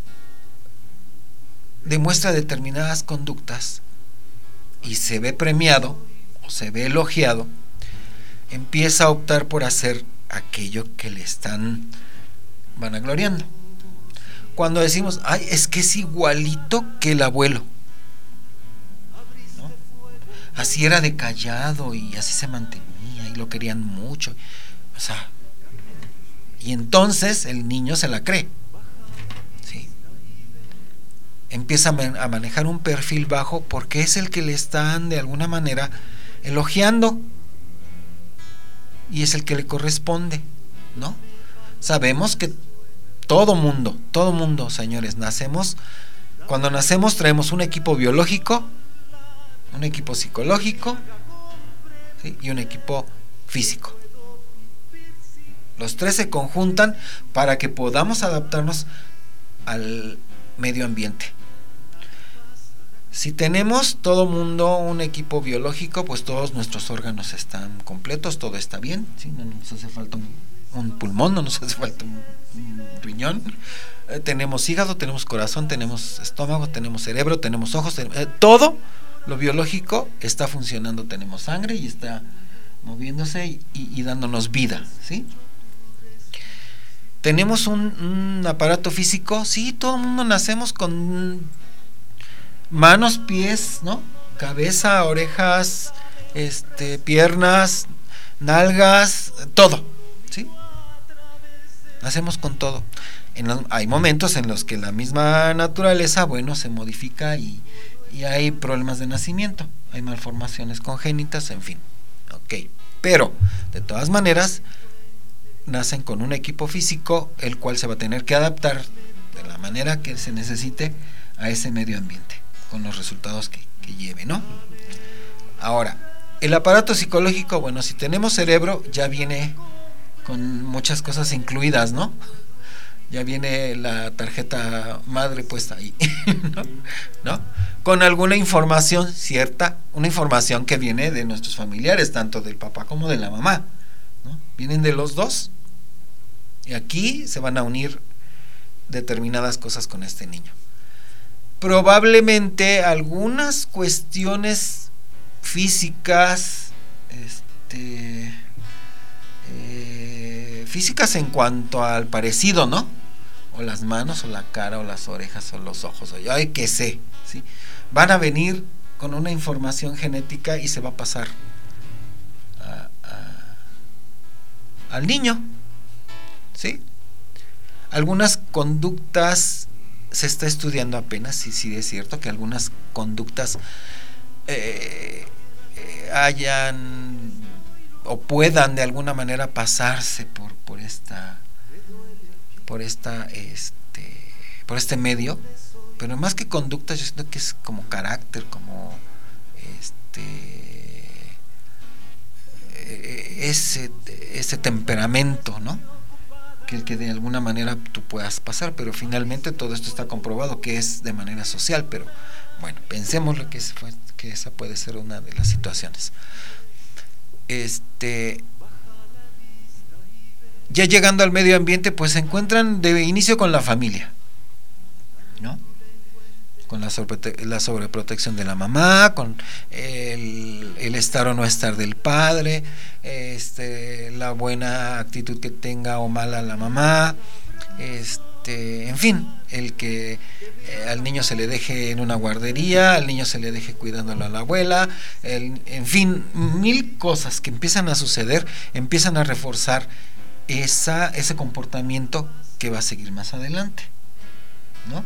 demuestra determinadas conductas y se ve premiado o se ve elogiado, empieza a optar por hacer aquello que le están vanagloriando. Cuando decimos, ay, es que es igualito que el abuelo, ¿no? Así era de callado y así se mantenía y lo querían mucho, o sea, y entonces el niño se la cree, ¿sí? Empieza a manejar un perfil bajo porque es el que le están de alguna manera elogiando y es el que le corresponde, ¿no? Sabemos que todo mundo, todo mundo, señores, nacemos, cuando nacemos traemos un equipo biológico, un equipo psicológico, ¿sí? Y un equipo físico. Los tres se conjuntan para que podamos adaptarnos al medio ambiente. Si tenemos todo mundo un equipo biológico, pues todos nuestros órganos están completos, todo está bien, ¿sí? No nos hace falta un, un pulmón, no nos hace falta un, un riñón, eh, tenemos hígado, tenemos corazón, tenemos estómago, tenemos cerebro, tenemos ojos, ten, eh, todo lo biológico está funcionando, tenemos sangre y está moviéndose y, y, y dándonos vida, ¿sí? Tenemos un, un aparato físico, sí, todo el mundo nacemos con manos, pies, ¿no? Cabeza, orejas, este, piernas, nalgas, todo, ¿sí? Nacemos con todo. En los, hay momentos en los que la misma naturaleza, bueno, se modifica y, y hay problemas de nacimiento, hay malformaciones congénitas, en fin, ok. Pero, de todas maneras, nacen con un equipo físico, el cual se va a tener que adaptar de la manera que se necesite a ese medio ambiente, con los resultados que, que lleve, ¿no? Ahora, el aparato psicológico, bueno, si tenemos cerebro, ya viene con muchas cosas incluidas, ¿no? Ya viene la tarjeta madre puesta ahí, ¿no? ¿no? Con alguna información cierta, una información que viene de nuestros familiares, tanto del papá como de la mamá, ¿no? Vienen de los dos. Y aquí se van a unir determinadas cosas con este niño. Probablemente algunas cuestiones físicas, este, eh, físicas en cuanto al parecido, ¿no? O las manos, o la cara, o las orejas, o los ojos, o yo, ay, qué sé, ¿sí? Van a venir con una información genética y se va a pasar a, a, al niño, ¿sí? Algunas conductas se está estudiando apenas, sí, sí es cierto que algunas conductas eh, eh, hayan o puedan de alguna manera pasarse por por esta por esta este por este medio, pero más que conductas yo siento que es como carácter, como este eh, ese, ese temperamento, ¿no? Que, que de alguna manera tú puedas pasar, pero finalmente todo esto está comprobado que es de manera social, pero bueno, pensemos lo que, es, que esa puede ser una de las situaciones. Este, ya llegando al medio ambiente, pues se encuentran de inicio con la familia, ¿no? Con la, sobre, la sobreprotección de la mamá, con el, el estar o no estar del padre, este, la buena actitud que tenga o mala la mamá, este, en fin, el que eh, al niño se le deje en una guardería, al niño se le deje cuidándolo a la abuela, el, en fin, mil cosas que empiezan a suceder, empiezan a reforzar esa, ese comportamiento que va a seguir más adelante, ¿no?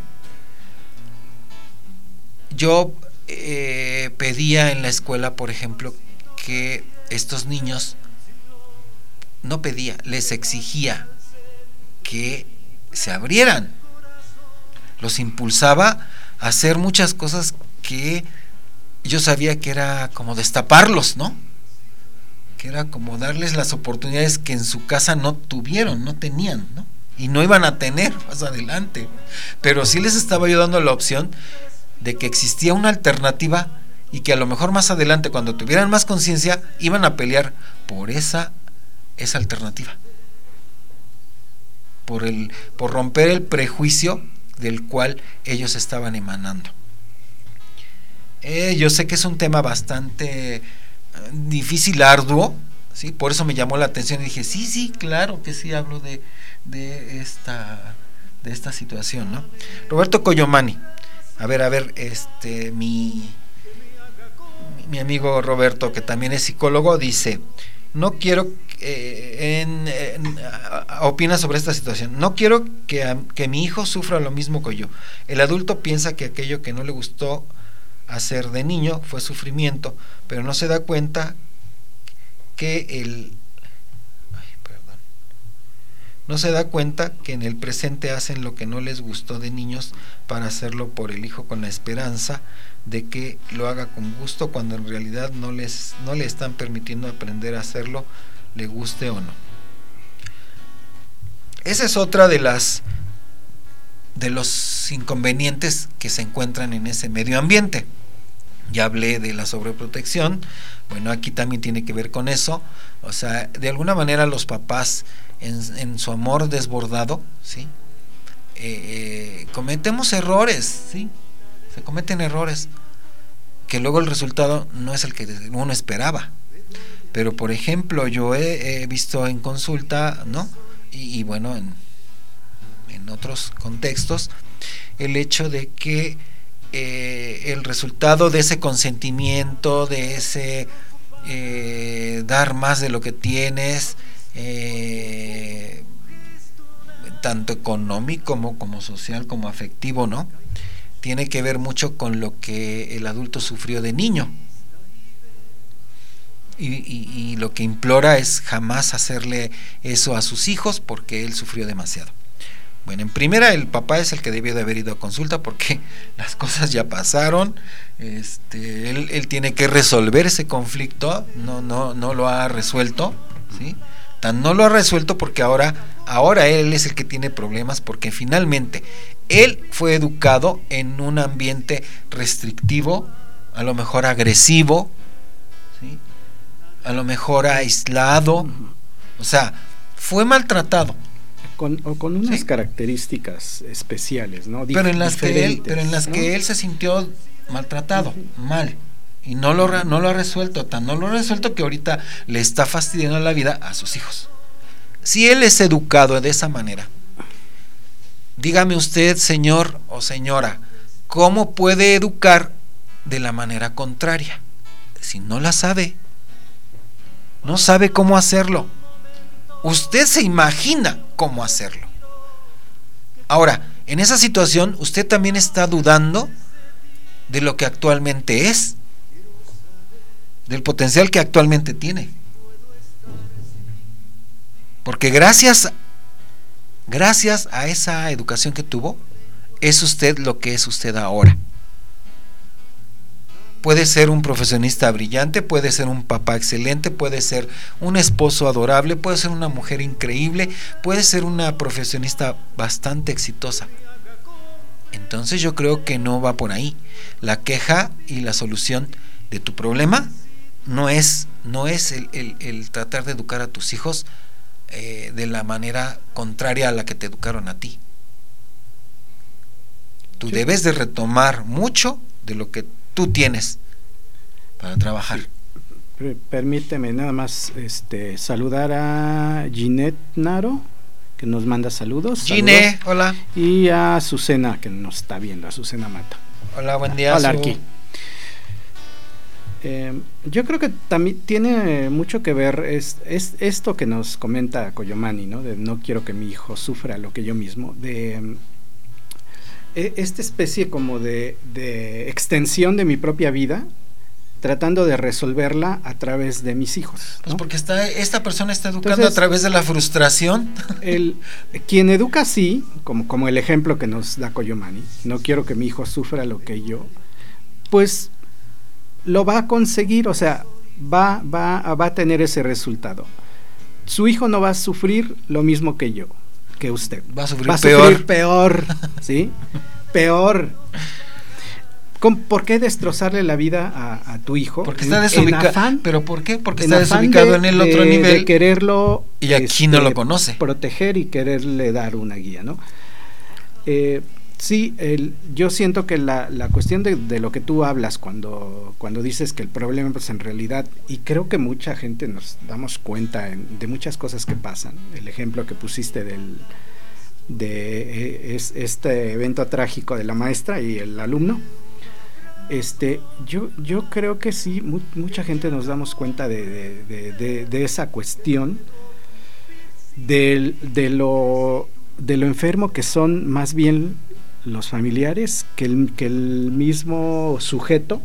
Yo eh, pedía en la escuela, por ejemplo, que estos niños, no pedía, les exigía que se abrieran, los impulsaba a hacer muchas cosas que yo sabía que era como destaparlos, ¿no? Que era como darles las oportunidades que en su casa no tuvieron, no tenían, ¿no? Y no iban a tener más adelante, pero sí les estaba yo dando la opción de que existía una alternativa y que a lo mejor más adelante, cuando tuvieran más conciencia, iban a pelear por esa, esa alternativa, por el, por romper el prejuicio del cual ellos estaban emanando. Eh, yo sé que es un tema bastante difícil, arduo, ¿sí? Por eso me llamó la atención y dije, sí, sí, claro que sí hablo de, de esta, de esta situación, ¿no? Roberto Coyomani. A ver, a ver, este, mi, mi amigo Roberto, que también es psicólogo, dice, no quiero, eh, en, en, opina sobre esta situación, no quiero que, que mi hijo sufra lo mismo que yo. El adulto piensa que aquello que no le gustó hacer de niño fue sufrimiento, pero no se da cuenta que el... No se da cuenta que en el presente hacen lo que no les gustó de niños para hacerlo por el hijo, con la esperanza de que lo haga con gusto, cuando en realidad no les no le están permitiendo aprender a hacerlo, le guste o no. Esa es otra de las de los inconvenientes que se encuentran en ese medio ambiente. Ya hablé de la sobreprotección, bueno, aquí también tiene que ver con eso, o sea, de alguna manera los papás en, en su amor desbordado, ¿sí? Eh, eh, cometemos errores, ¿sí? Se cometen errores, que luego el resultado no es el que uno esperaba, pero por ejemplo, yo he, he visto en consulta, ¿no? Y, y bueno, en, en otros contextos, el hecho de que Eh, el resultado de ese consentimiento, de ese eh, dar más de lo que tienes, eh, tanto económico como, como social, como afectivo, ¿no? Tiene que ver mucho con lo que el adulto sufrió de niño. Y, y, y lo que implora es jamás hacerle eso a sus hijos, porque él sufrió demasiado. Bueno, en primera, el papá es el que debió de haber ido a consulta, porque las cosas ya pasaron. Este, él, él tiene que resolver ese conflicto, no, no, no lo ha resuelto, ¿sí? Tan no lo ha resuelto porque ahora, ahora él es el que tiene problemas, porque finalmente él fue educado en un ambiente restrictivo, a lo mejor agresivo, ¿sí? A lo mejor aislado, o sea, fue maltratado. Con, o con unas ¿sí? características especiales, ¿no? Pero en las que él, pero en las ¿no? que él se sintió maltratado, uh-huh. mal, y no lo, no lo ha resuelto, tan no lo ha resuelto que ahorita le está fastidiando la vida a sus hijos. Si él es educado de esa manera, dígame usted, señor o señora, ¿cómo puede educar de la manera contraria? Si no la sabe, no sabe cómo hacerlo. Usted se imagina cómo hacerlo. Ahora, en esa situación, usted también está dudando de lo que actualmente es, del potencial que actualmente tiene. Porque gracias, gracias a esa educación que tuvo, es usted lo que es usted ahora. puede ser un profesionista brillante, puede ser un papá excelente, puede ser un esposo adorable, puede ser una mujer increíble, puede ser una profesionista bastante exitosa. Entonces yo creo que no va por ahí. La queja y la solución de tu problema no es, no es el, el, el tratar de educar a tus hijos eh, de la manera contraria a la que te educaron a ti. Tú sí. debes de retomar mucho de lo que tú tienes para trabajar. Sí. Permíteme nada más este, saludar a Ginette Naro, que nos manda saludos. Gine, hola. Y a Azucena, que nos está viendo, Azucena Mata. Hola, buen día. Hola, Arqui. Eh, yo creo que también tiene mucho que ver es, es esto que nos comenta Coyomani, ¿no? De no quiero que mi hijo sufra lo que yo mismo, de eh, esta especie como de, de extensión de mi propia vida, tratando de resolverla a través de mis hijos, ¿no? Pues porque está, esta persona está educando Entonces, a través de la frustración. El, quien educa así, como, como el ejemplo que nos da Coyomani, no quiero que mi hijo sufra lo que yo, pues lo va a conseguir, o sea, va, va, va a tener ese resultado. Su hijo no va a sufrir lo mismo que yo, que usted. Va a sufrir va a peor. Sufrir peor, ¿sí? Peor. ¿Por qué destrozarle la vida a, a tu hijo? Porque está desubicado. ¿Pero por qué? Porque está desubicado de, en el otro de, nivel. De quererlo. Y aquí este, no lo conoce. Proteger y quererle dar una guía, ¿no? Eh, sí, el, yo siento que la, la cuestión de, de lo que tú hablas cuando, cuando dices que el problema, pues en realidad, y creo que mucha gente nos damos cuenta en, de muchas cosas que pasan. El ejemplo que pusiste del de es, este evento trágico de la maestra y el alumno. Este, yo, yo creo que sí, mu mucha gente nos damos cuenta de, de, de, de, de esa cuestión de, de, lo, de lo enfermo que son más bien los familiares que el, que el mismo sujeto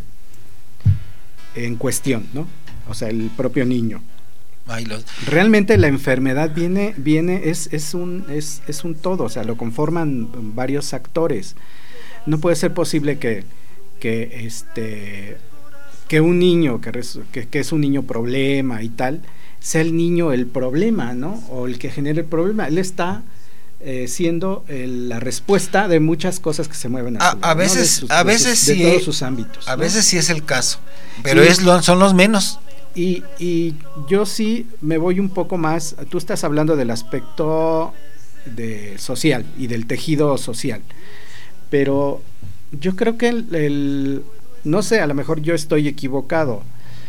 en cuestión, ¿no? O sea, el propio niño. Ay, los... Realmente la enfermedad viene, viene es, es, un, es, es un todo, o sea, lo conforman varios actores. No puede ser posible que que este que un niño que, que, que es un niño problema y tal sea el niño el problema, ¿no? O el que genera el problema. Él está eh, siendo el, la respuesta de muchas cosas que se mueven a, a, a veces, ¿no? sus, a veces de, sus, sí, de todos sus ámbitos. A ¿no? veces sí es el caso, pero y, es lo, son los menos. Y, y yo sí me voy un poco más. Tú estás hablando del aspecto de social y del tejido social, pero yo creo que el, el, no sé, a lo mejor yo estoy equivocado.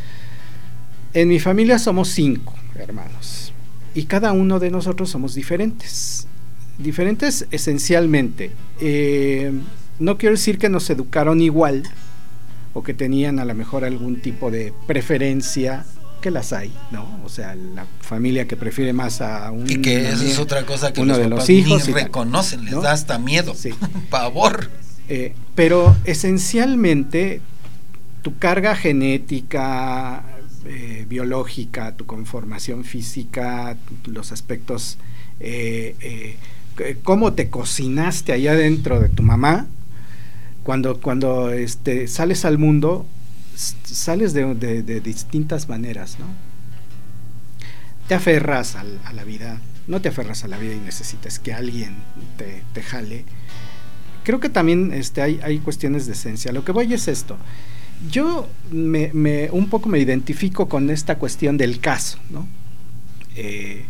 En mi familia somos cinco hermanos y cada uno de nosotros somos diferentes, diferentes esencialmente. Eh, no quiero decir que nos educaron igual o que tenían a lo mejor algún tipo de preferencia, que las hay, ¿no? O sea, la familia que prefiere más a un... Y que eso es otra cosa que uno los de papás los hijos ni reconocen, les ¿no? da hasta miedo, sí. pavor. Eh, pero esencialmente tu carga genética, eh, biológica, tu conformación física, los aspectos, eh, eh, cómo te cocinaste allá dentro de tu mamá, cuando, cuando este, sales al mundo, sales de, de, de distintas maneras, ¿no? Te aferras a, a la vida, no te aferras a la vida y necesitas que alguien te, te jale. Creo que también este, hay, hay cuestiones de esencia. Lo que voy es esto. Yo me, me, un poco me identifico con esta cuestión del caso, ¿no? Eh,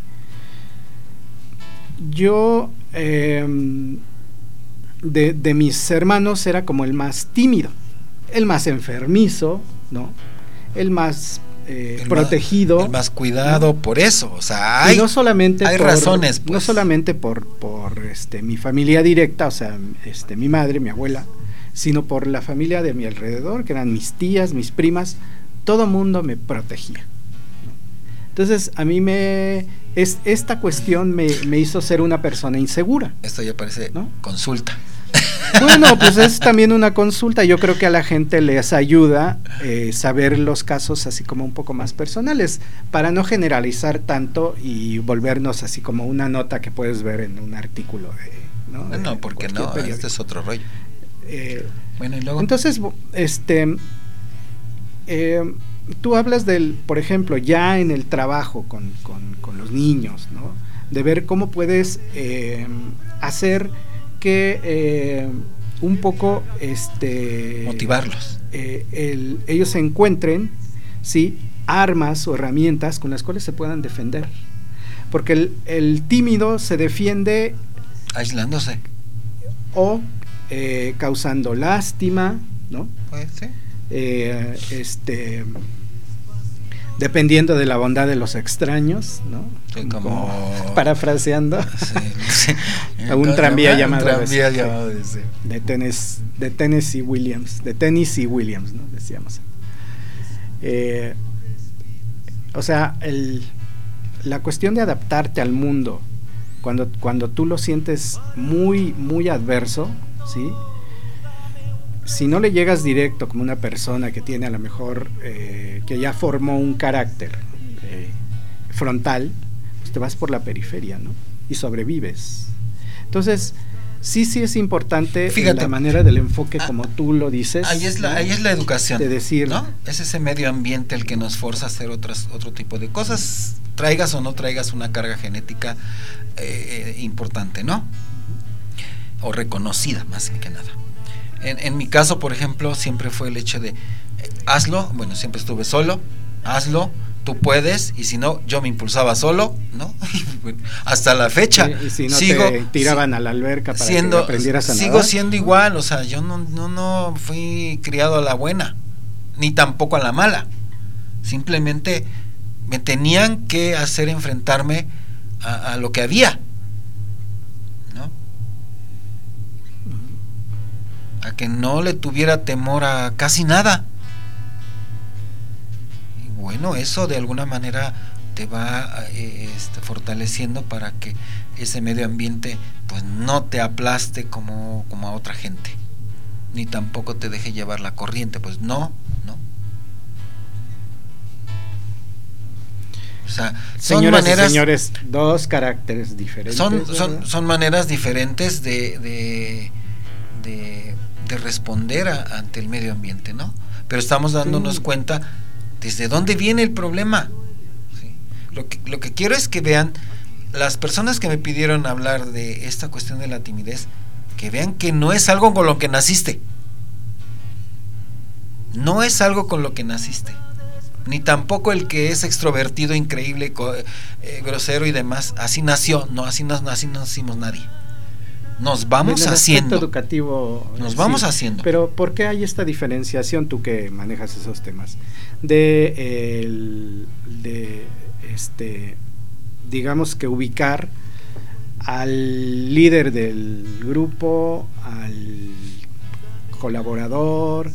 yo, eh, de, de mis hermanos, era como el más tímido, el más enfermizo, ¿no? El más eh, el protegido. Más, el más cuidado, ¿no? Por eso, o sea, hay, y no solamente hay por, razones. Pues. No solamente por, por este, mi familia directa, o sea, este, mi madre, mi abuela, sino por la familia de mi alrededor, que eran mis tías, mis primas, todo mundo me protegía. Entonces, a mí me... Es, esta cuestión me, me hizo ser una persona insegura. Esto ya parece, ¿no? Consulta. Bueno, pues es también una consulta. Yo creo que a la gente les ayuda eh, saber los casos así como un poco más personales, para no generalizar tanto y volvernos así como una nota que puedes ver en un artículo de, ¿no? No, no, porque no, periódico. Este es otro rollo. Eh, bueno, y luego. Entonces, este, eh, tú hablas del, por ejemplo, ya en el trabajo con, con, con los niños, ¿no? De ver cómo puedes eh, hacer que eh, un poco este motivarlos, eh, el, ellos se encuentren, sí, armas o herramientas con las cuales se puedan defender, porque el, el tímido se defiende aislándose o eh, causando lástima, ¿no? Pues sí. Eh, este dependiendo de la bondad de los extraños, ¿no? Sí, como, como parafraseando sí, sí. a un tranvía llamado, un tranvía de, llamado de, de, Tennessee, de Tennessee Williams, de Tennessee Williams, ¿no? Decíamos. Eh, o sea, el, la cuestión de adaptarte al mundo cuando, cuando tú lo sientes muy, muy adverso, ¿sí? Si no le llegas directo como una persona que tiene a lo mejor, eh, que ya formó un carácter eh, frontal, pues te vas por la periferia, ¿no? Y sobrevives. Entonces, sí, sí es importante. Fíjate, la manera del enfoque, ah, como tú lo dices. Ahí es la, ¿no? ahí es la educación. De decir, ¿no? Es ese medio ambiente el que nos forza a hacer otras, otro tipo de cosas, traigas o no traigas una carga genética eh, importante, ¿no? O reconocida, más que nada. En, en mi caso, por ejemplo, siempre fue el hecho de eh, hazlo, bueno, siempre estuve solo, hazlo, tú puedes, y si no, yo me impulsaba solo, ¿no? Bueno, hasta la fecha. Sí, y si no sigo, te tiraban si, a la alberca para siendo, que aprendieras a nadar. Sigo siendo igual, o sea, yo no, no, no fui criado a la buena, ni tampoco a la mala. Simplemente me tenían que hacer enfrentarme a, a lo que había, ¿no? A que no le tuviera temor a casi nada. Y bueno, eso de alguna manera te va eh, este, fortaleciendo para que ese medio ambiente pues no te aplaste como, como a otra gente, ni tampoco te deje llevar la corriente, pues no, no. O sea, son Señoras maneras, y señores, dos caracteres diferentes. Son, son, son maneras diferentes de, de, de de responder a, ante el medio ambiente, ¿no? Pero estamos dándonos sí. cuenta desde dónde viene el problema, ¿sí? Lo que, lo que quiero es que vean las personas que me pidieron hablar de esta cuestión de la timidez, que vean que no es algo con lo que naciste, no es algo con lo que naciste, ni tampoco el que es extrovertido, increíble, eh, grosero y demás, así nació, no, así no, así no nacimos nadie. Nos vamos en el haciendo. Educativo, Nos sí, vamos haciendo. Pero ¿por qué hay esta diferenciación, tú que manejas esos temas? De, eh, el, de este, digamos que ubicar al líder del grupo, al colaborador,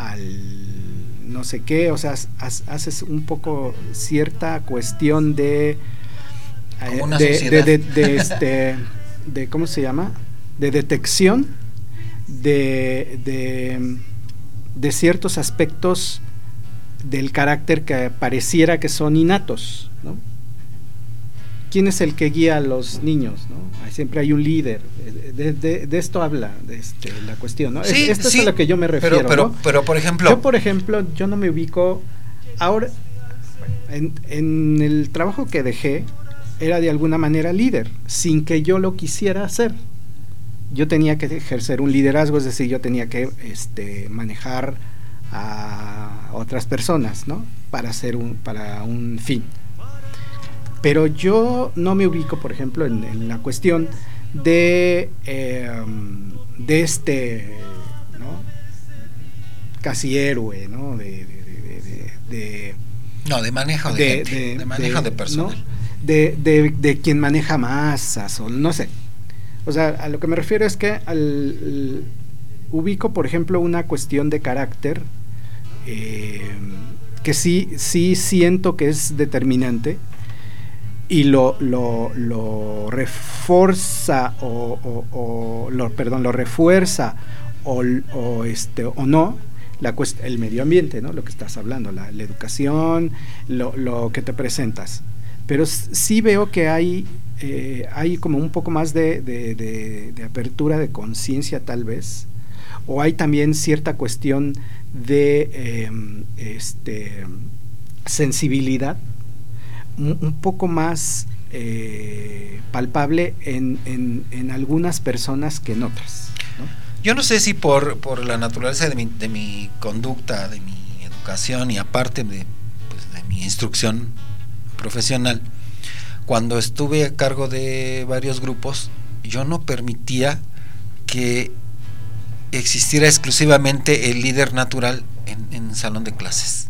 al no sé qué, o sea, haces un poco cierta cuestión de, Como una de, sociedad. de, de, de este, de ¿cómo se llama? De detección de, de, de ciertos aspectos del carácter que pareciera que son innatos, ¿no? ¿Quién es el que guía a los niños, ¿no? Siempre hay un líder. De, de, de esto habla de este, la cuestión, ¿no? Sí, esto sí, es a lo que yo me refiero, pero, pero, ¿no? pero por ejemplo, yo por ejemplo yo no me ubico ahora en, en el trabajo que dejé. Era de alguna manera líder, sin que yo lo quisiera hacer. Yo tenía que ejercer un liderazgo, es decir, yo tenía que este, manejar a otras personas, ¿no? Para hacer un, para un fin. Pero yo no me ubico, por ejemplo, en, en la cuestión de, eh, de este, ¿no? Casi héroe, ¿no? De, de, de, de, de no, de manejo de, de, gente, de, de manejo de, de personas. ¿No? De, de, de quien maneja masas o no sé, o sea, a lo que me refiero es que al, al, ubico por ejemplo una cuestión de carácter eh, que sí, sí siento que es determinante y lo, lo, lo refuerza o, o, o lo, perdón, lo refuerza o, o, este, o no la cuest- el medio ambiente, ¿no? Lo que estás hablando, la, la educación, lo, lo que te presentas. Pero sí veo que hay, eh, hay como un poco más de, de, de, de apertura de conciencia tal vez, o hay también cierta cuestión de eh, este, sensibilidad un, un poco más eh, palpable en, en, en algunas personas que en otras, ¿no? Yo no sé si por, por la naturaleza de mi, de mi conducta, de mi educación y aparte de, pues, de mi instrucción profesional, cuando estuve a cargo de varios grupos, yo no permitía que existiera exclusivamente el líder natural en, en salón de clases,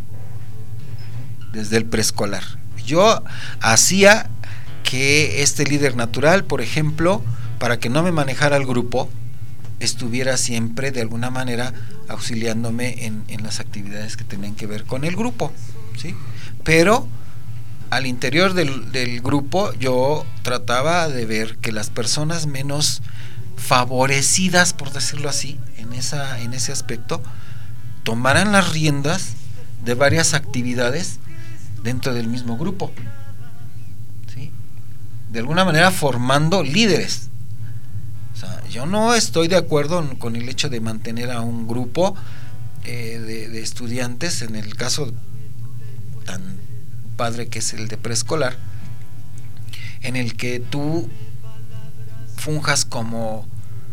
desde el preescolar. Yo hacía que este líder natural, por ejemplo, para que no me manejara el grupo, estuviera siempre de alguna manera auxiliándome en, en las actividades que tenían que ver con el grupo, ¿sí? Pero al interior del, del grupo yo trataba de ver que las personas menos favorecidas, por decirlo así, en esa, en ese aspecto, tomaran las riendas de varias actividades dentro del mismo grupo, ¿sí? De alguna manera formando líderes. O sea, yo no estoy de acuerdo con el hecho de mantener a un grupo eh, de, de estudiantes, en el caso tan padre que es el de preescolar, en el que tú funjas como,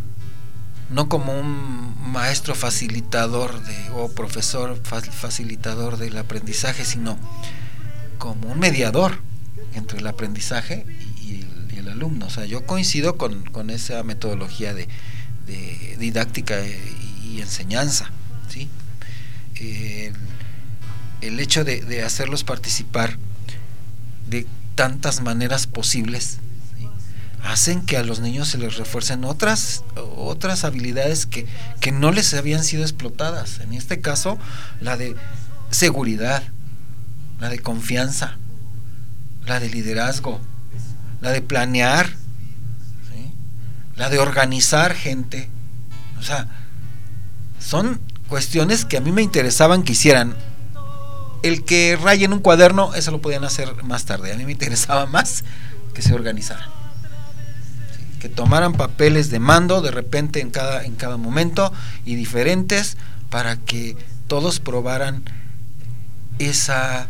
no como un maestro facilitador de, o profesor facilitador del aprendizaje, sino como un mediador entre el aprendizaje y el, y el alumno. O sea, yo coincido con, con esa metodología de, de didáctica y, y enseñanza, ¿sí? El, el hecho de, de hacerlos participar de tantas maneras posibles, ¿sí?, hacen que a los niños se les refuercen otras, otras habilidades que, que no les habían sido explotadas. En este caso, la de seguridad, la de confianza, la de liderazgo, la de planear, ¿sí?, la de organizar gente. O sea, son cuestiones que a mí me interesaban que hicieran. El que rayen un cuaderno, eso lo podían hacer más tarde. A mí me interesaba más que se organizaran, ¿sí?, que tomaran papeles de mando de repente en cada, en cada momento y diferentes, para que todos probaran esa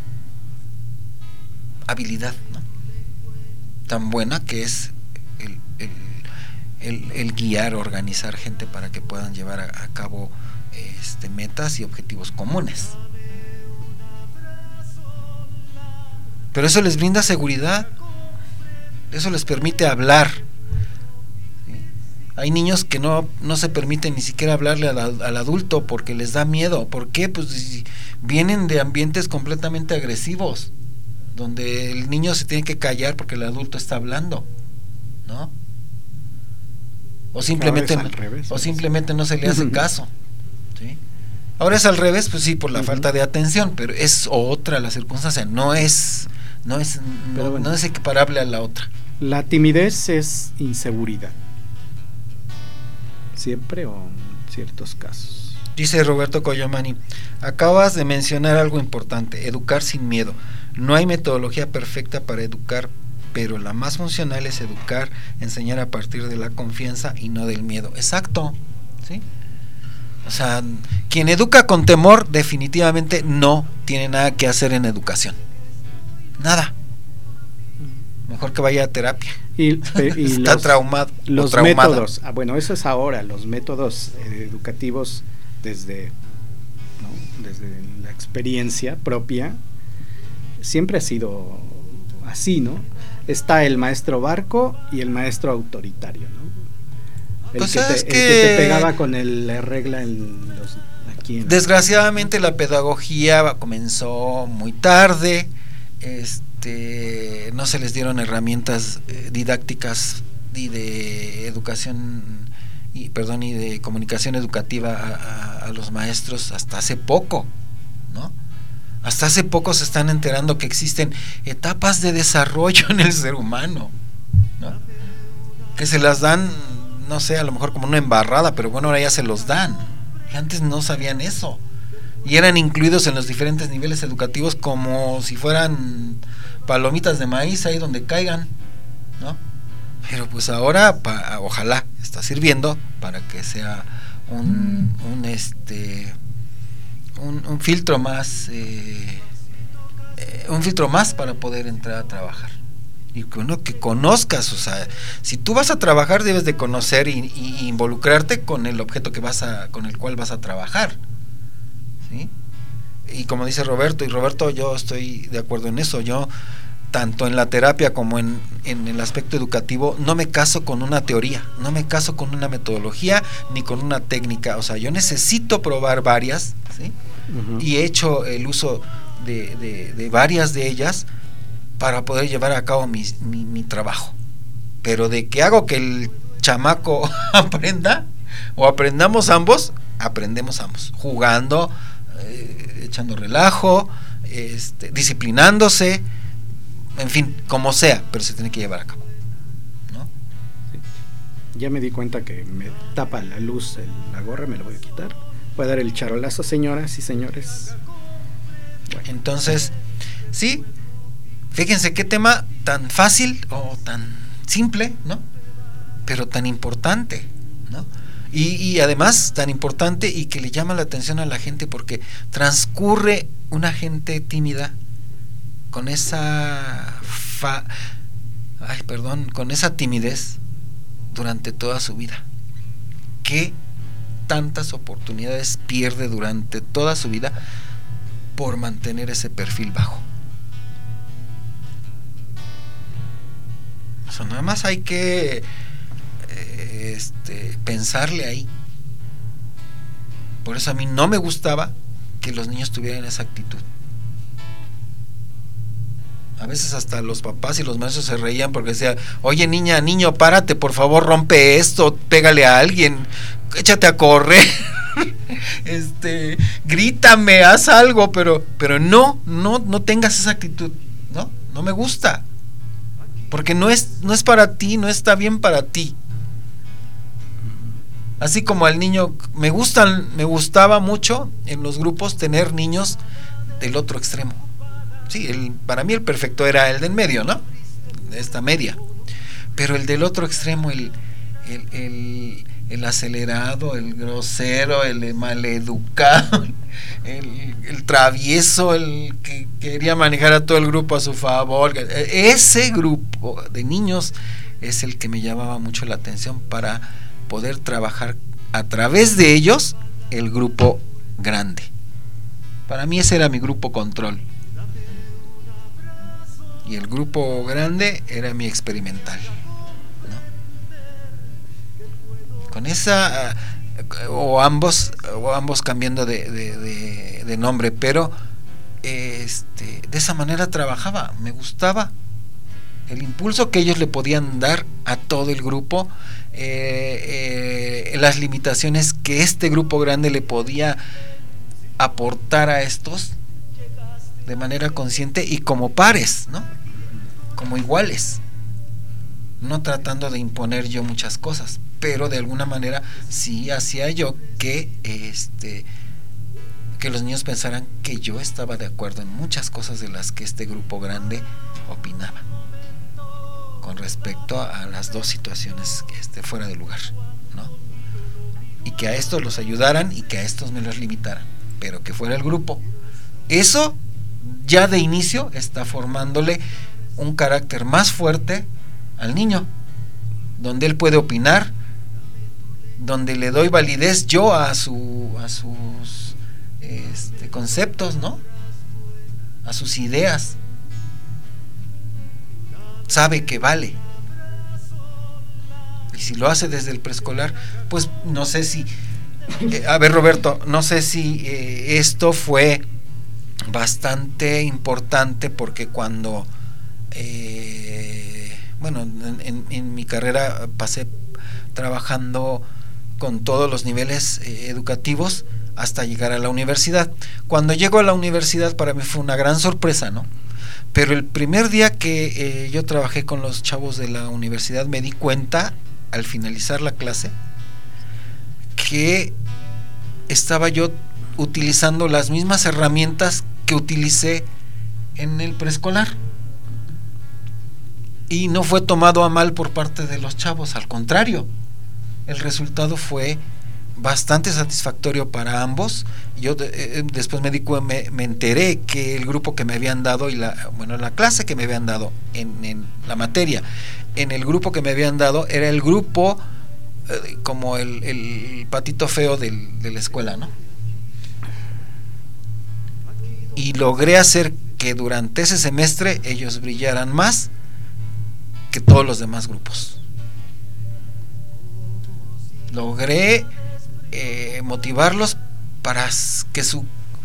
habilidad, ¿no?, tan buena que es el, el, el, el guiar, organizar gente para que puedan llevar a, a cabo este, metas y objetivos comunes. Pero eso les brinda seguridad, eso les permite hablar, ¿sí? Hay niños que no, no se permiten ni siquiera hablarle al, al adulto porque les da miedo. ¿Por qué? Pues vienen de ambientes completamente agresivos, donde el niño se tiene que callar porque el adulto está hablando, ¿no? O simplemente, Ahora es al revés, o simplemente no se le hace caso, ¿sí? Ahora es al revés, pues sí, por la uh-huh. falta de atención, pero es otra la circunstancia, no es, no es, no, bueno, no es equiparable a la otra. La timidez es inseguridad, siempre o en ciertos casos. Dice Roberto Coyomani, acabas de mencionar algo importante, educar sin miedo. No hay metodología perfecta para educar, pero la más funcional es educar, enseñar a partir de la confianza y no del miedo. Exacto, ¿sí? O sea, quien educa con temor definitivamente no tiene nada que hacer en educación. Nada. Mejor que vaya a terapia. Y, y está los, traumado. Los métodos, ah, bueno, eso es ahora, los métodos eh, educativos desde, ¿no?, desde la experiencia propia, siempre ha sido así, ¿no? Está el maestro barco y el maestro autoritario, ¿no? El, pues que, te, es el que... que te pegaba con el, la regla en los, aquí en desgraciadamente la pedagogía comenzó muy tarde, este, no se les dieron herramientas eh, didácticas y de educación y perdón y de comunicación educativa a, a, a los maestros hasta hace poco, ¿no? Hasta hace poco se están enterando que existen etapas de desarrollo en el ser humano, ¿no?, que se las dan, no sé, a lo mejor como una embarrada, pero bueno, ahora ya se los dan. Y antes no sabían eso. Y eran incluidos en los diferentes niveles educativos como si fueran palomitas de maíz ahí donde caigan, ¿no? Pero pues ahora, pa, ojalá, está sirviendo para que sea un, un este un, un filtro más, eh, eh, un filtro más para poder entrar a trabajar. Y que uno que conozcas, o sea, si tú vas a trabajar debes de conocer y, y involucrarte con el objeto que vas a, con el cual vas a trabajar, ¿sí? Y como dice Roberto, y Roberto, yo estoy de acuerdo en eso. Yo, tanto en la terapia como en, en el aspecto educativo, no me caso con una teoría, no me caso con una metodología ni con una técnica. O sea, yo necesito probar varias, ¿sí? Uh-huh. Y he hecho el uso de, de, de varias de ellas para poder llevar a cabo mi, mi, mi trabajo. Pero de que hago que el chamaco aprenda, o aprendamos ambos, aprendemos ambos, jugando, eh, echando relajo, este, disciplinándose, en fin, como sea, pero se tiene que llevar a cabo, ¿no? Sí. Ya me di cuenta que me tapa la luz el, la gorra, me la voy a quitar. Voy a dar el charolazo, señoras y señores. Bueno. Entonces, sí, fíjense qué tema tan fácil o tan simple, ¿no? Pero tan importante, ¿no? Y, y además tan importante y que le llama la atención a la gente, porque transcurre una gente tímida con esa fa, ay, perdón, con esa timidez durante toda su vida. ¿Qué tantas oportunidades pierde durante toda su vida por mantener ese perfil bajo? O sea, nada más hay que eh, este, pensarle ahí. Por eso a mí no me gustaba que los niños tuvieran esa actitud. A veces hasta los papás y los maestros se reían porque decían: oye, niña, niño, párate, por favor, rompe esto, pégale a alguien, échate a correr, este, grítame, haz algo, pero, pero no, no, no tengas esa actitud, no, no me gusta, porque no es, no es para ti, no está bien para ti. Así como al niño, me gustan, me gustaba mucho en los grupos tener niños del otro extremo. Sí, el, para mí el perfecto era el de en medio, ¿no? Esta media. Pero el del otro extremo, el, el, el, el acelerado, el grosero, el maleducado, el, el travieso, el que quería manejar a todo el grupo a su favor. Ese grupo de niños es el que me llamaba mucho la atención para poder trabajar a través de ellos el grupo grande. Para mí ese era mi grupo control. Y el grupo grande era mi experimental, ¿no? Con esa, o ambos, o ambos cambiando de, de, de, de nombre, pero este, de esa manera trabajaba, me gustaba el impulso que ellos le podían dar a todo el grupo, eh, eh, las limitaciones que este grupo grande le podía aportar a estos de manera consciente y como pares, ¿no? Como iguales, no tratando de imponer yo muchas cosas, pero de alguna manera sí hacía yo que este que los niños pensaran que yo estaba de acuerdo en muchas cosas de las que este grupo grande opinaba con respecto a, a las dos situaciones que esté fuera de lugar, ¿no? Y que a estos los ayudaran y que a estos me los limitaran, pero que fuera el grupo. Eso ya de inicio está formándole un carácter más fuerte al niño, donde él puede opinar, donde le doy validez yo a su a sus este, conceptos, ¿no? A sus ideas. Sabe que vale. Y si lo hace desde el preescolar, pues no sé si eh, a ver, Roberto, no sé si eh, esto fue bastante importante, porque cuando eh, bueno, en, en, en mi carrera pasé trabajando con todos los niveles eh, educativos hasta llegar a la universidad. Cuando llego a la universidad para mí fue una gran sorpresa, ¿no? Pero el primer día que eh, yo trabajé con los chavos de la universidad me di cuenta al finalizar la clase que estaba yo utilizando las mismas herramientas que utilicé en el preescolar, y no fue tomado a mal por parte de los chavos, al contrario, el resultado fue bastante satisfactorio para ambos. Yo eh, después me, di, me, me enteré que el grupo que me habían dado y la bueno la clase que me habían dado en, en la materia, en el grupo que me habían dado era el grupo eh, como el, el patito feo del, de la escuela, ¿no? Y logré hacer que durante ese semestre ellos brillaran más que todos los demás grupos. Logré eh, motivarlos para que su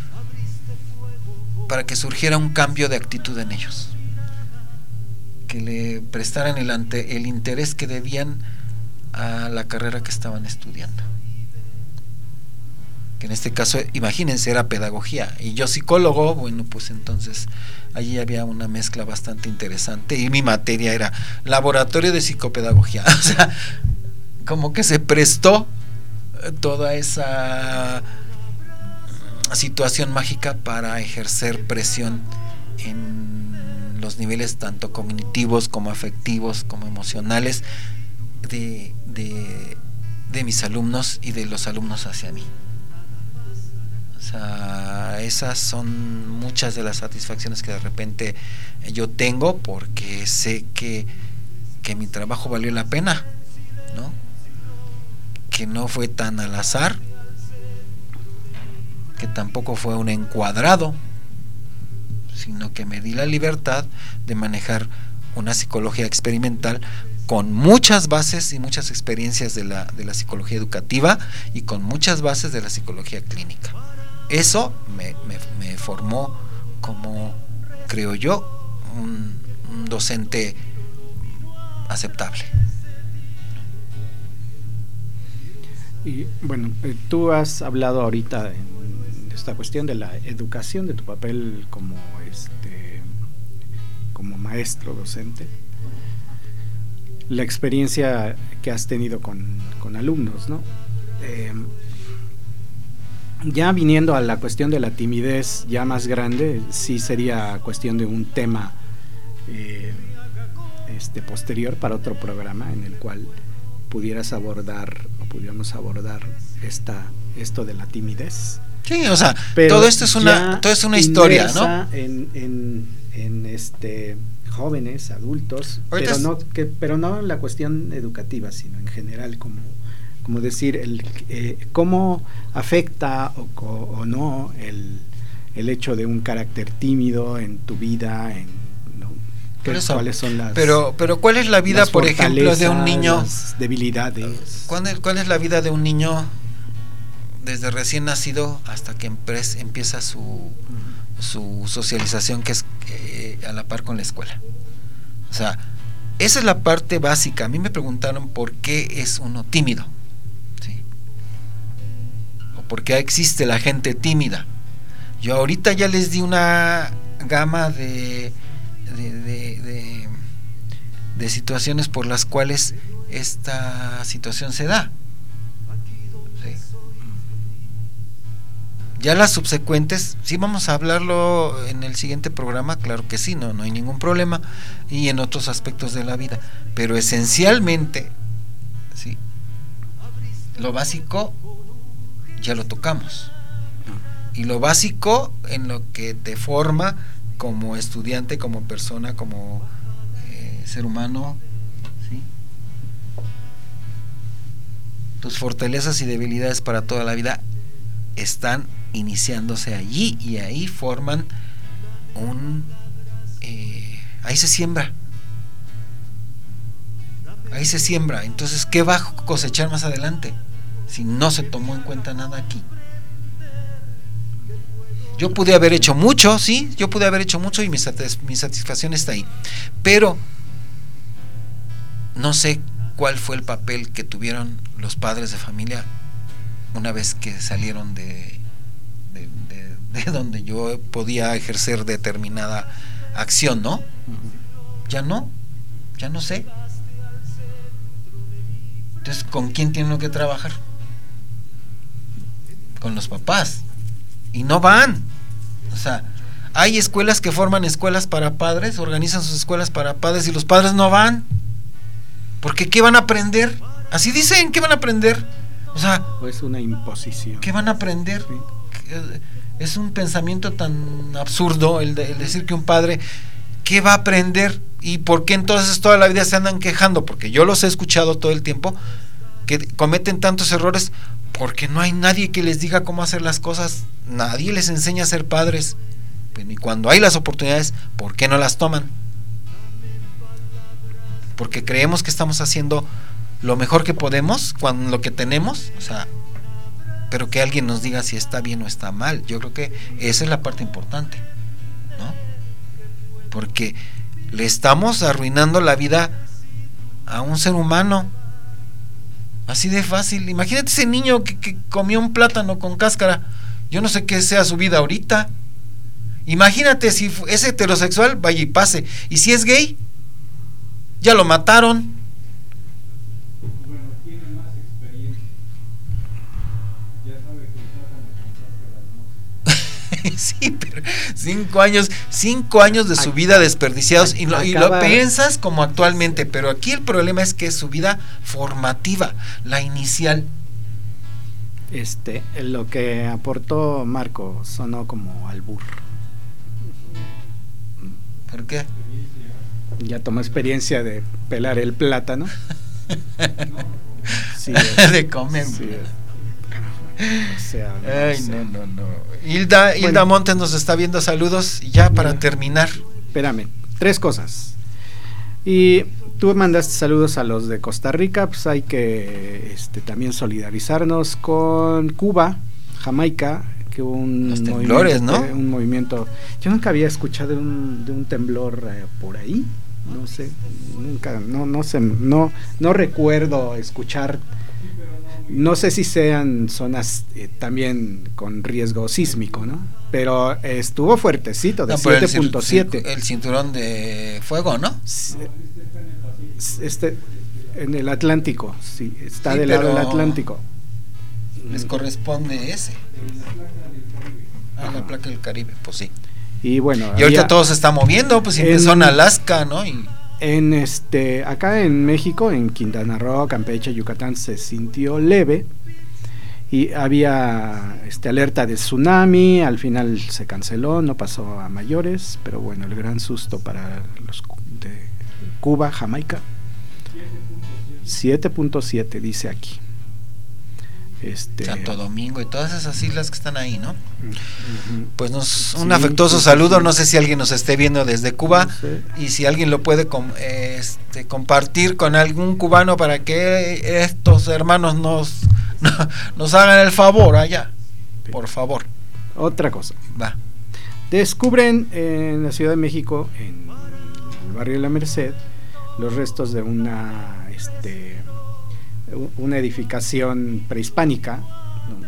para que surgiera un cambio de actitud en ellos, que le prestaran el, ante, el interés que debían a la carrera que estaban estudiando, que en este caso, imagínense, era pedagogía, y yo psicólogo. Bueno, pues entonces allí había una mezcla bastante interesante, y mi materia era laboratorio de psicopedagogía. O sea, como que se prestó toda esa situación mágica para ejercer presión en los niveles tanto cognitivos como afectivos como emocionales de, de, de mis alumnos y de los alumnos hacia mí. O sea, esas son muchas de las satisfacciones que de repente yo tengo, porque sé que, que mi trabajo valió la pena, ¿no? Que no fue tan al azar, que tampoco fue un encuadrado, sino que me di la libertad de manejar una psicología experimental con muchas bases y muchas experiencias de la, de la psicología educativa y con muchas bases de la psicología clínica. Eso me, me, me formó como, creo yo, un, un docente aceptable. Y bueno, tú has hablado ahorita en esta cuestión de la educación, de tu papel como este como maestro docente, la experiencia que has tenido con, con alumnos, ¿no? Eh, ya viniendo a la cuestión de la timidez ya más grande, sí sería cuestión de un tema eh, este posterior para otro programa en el cual pudieras abordar o pudiéramos abordar esta esto de la timidez. Sí, o sea, pero todo esto es una todo es una historia, ¿no? En, en, en este jóvenes, adultos, ahorita pero es... no que pero no en la cuestión educativa, sino en general, como como decir el eh, cómo afecta o, o, o no el el hecho de un carácter tímido en tu vida, en ¿no? ¿Qué, eso, cuáles son las pero pero cuál es la vida, por ejemplo, de un niño, las debilidades? ¿Cuál es, cuál es la vida de un niño desde recién nacido hasta que empres, empieza su uh-huh. su socialización, que es eh, a la par con la escuela? O sea, esa es la parte básica. A mí me preguntaron por qué es uno tímido, ¿sí? O por qué existe la gente tímida. Yo ahorita ya les di una gama de de, de, de, de situaciones por las cuales esta situación se da. Ya las subsecuentes, sí vamos a hablarlo en el siguiente programa, claro que sí, no, no hay ningún problema, y en otros aspectos de la vida, pero esencialmente, sí, lo básico ya lo tocamos, y lo básico en lo que te forma como estudiante, como persona, como eh, ser humano, ¿sí? Tus fortalezas y debilidades para toda la vida están iniciándose allí, y ahí forman un eh, ahí se siembra ahí se siembra entonces, ¿qué va a cosechar más adelante si no se tomó en cuenta nada aquí? Yo pude haber hecho mucho, sí, yo pude haber hecho mucho y mi, satis- mi satisfacción está ahí, pero no sé cuál fue el papel que tuvieron los padres de familia una vez que salieron de, de, de, de donde yo podía ejercer determinada acción, ¿no? Uh-huh. Ya no, ya no sé. Entonces, ¿con quién tienen que trabajar? Con los papás. Y no van. O sea, hay escuelas que forman escuelas para padres, organizan sus escuelas para padres, y los padres no van. Porque ¿qué van a aprender? Así dicen, ¿qué van a aprender? O sea, o es una imposición. ¿qué van a aprender? Sí. Es un pensamiento tan absurdo el, de, el decir que un padre, ¿qué va a aprender? ¿Y por qué entonces toda la vida se andan quejando? Porque yo los he escuchado todo el tiempo, que cometen tantos errores porque no hay nadie que les diga cómo hacer las cosas, nadie les enseña a ser padres. Y cuando hay las oportunidades, ¿por qué no las toman? Porque creemos que estamos haciendo lo mejor que podemos con lo que tenemos, o sea, pero que alguien nos diga si está bien o está mal. Yo creo que esa es la parte importante, ¿no? Porque le estamos arruinando la vida a un ser humano, así de fácil. Imagínate ese niño que, que comió un plátano con cáscara, yo no sé qué sea su vida ahorita. Imagínate si es heterosexual, vaya y pase, y si es gay, ya lo mataron. Bueno, tiene más experiencia. Ya sabe que tratan de. Sí, pero cinco años, cinco años de su vida desperdiciados, y lo, y lo piensas como actualmente, pero aquí el problema es que es su vida formativa, la inicial. Este, lo que aportó Marco sonó como albur. ¿Por qué? Ya tomó experiencia de pelar el plátano. Sí, de comer. Sí, o sea, no, Ay, sé. no, no, no. Hilda, bueno, Hilda Montes nos está viendo, saludos. Y ya para mira, terminar. Espérame, tres cosas. Y tú mandaste saludos a los de Costa Rica, pues hay que este, también solidarizarnos con Cuba, Jamaica, que un los temblores, movimiento, ¿no? Un movimiento. Yo nunca había escuchado de un, de un temblor eh, por ahí. No sé, nunca, no, no sé, no, no recuerdo escuchar. No sé si sean zonas eh, también con riesgo sísmico, ¿no? Pero estuvo fuertecito, de no, siete punto siete. El, el cinturón de fuego, ¿no? Este, en el Atlántico, sí, está sí, del lado del Atlántico. Les corresponde ese. Ah, la placa del Caribe, pues sí. Y bueno, y ahorita todo se está moviendo, pues empezó en Alaska, ¿no? Y en este, acá en México, en Quintana Roo, Campeche, Yucatán, se sintió leve y había este alerta de tsunami, al final se canceló, no pasó a mayores, pero bueno, el gran susto para los de Cuba, Jamaica. siete punto siete dice aquí. Este, Santo Domingo y todas esas islas que están ahí, ¿no? Uh-huh. Pues nos, un sí, afectuoso sí, saludo, sí. No sé si alguien nos esté viendo desde Cuba, no sé. Y si alguien lo puede com, este, compartir con algún cubano para que estos hermanos nos, no, nos hagan el favor allá, sí. Por favor. Otra cosa. Va. Descubren en la Ciudad de México, en el barrio de la Merced, los restos de una este una edificación prehispánica, ¿no?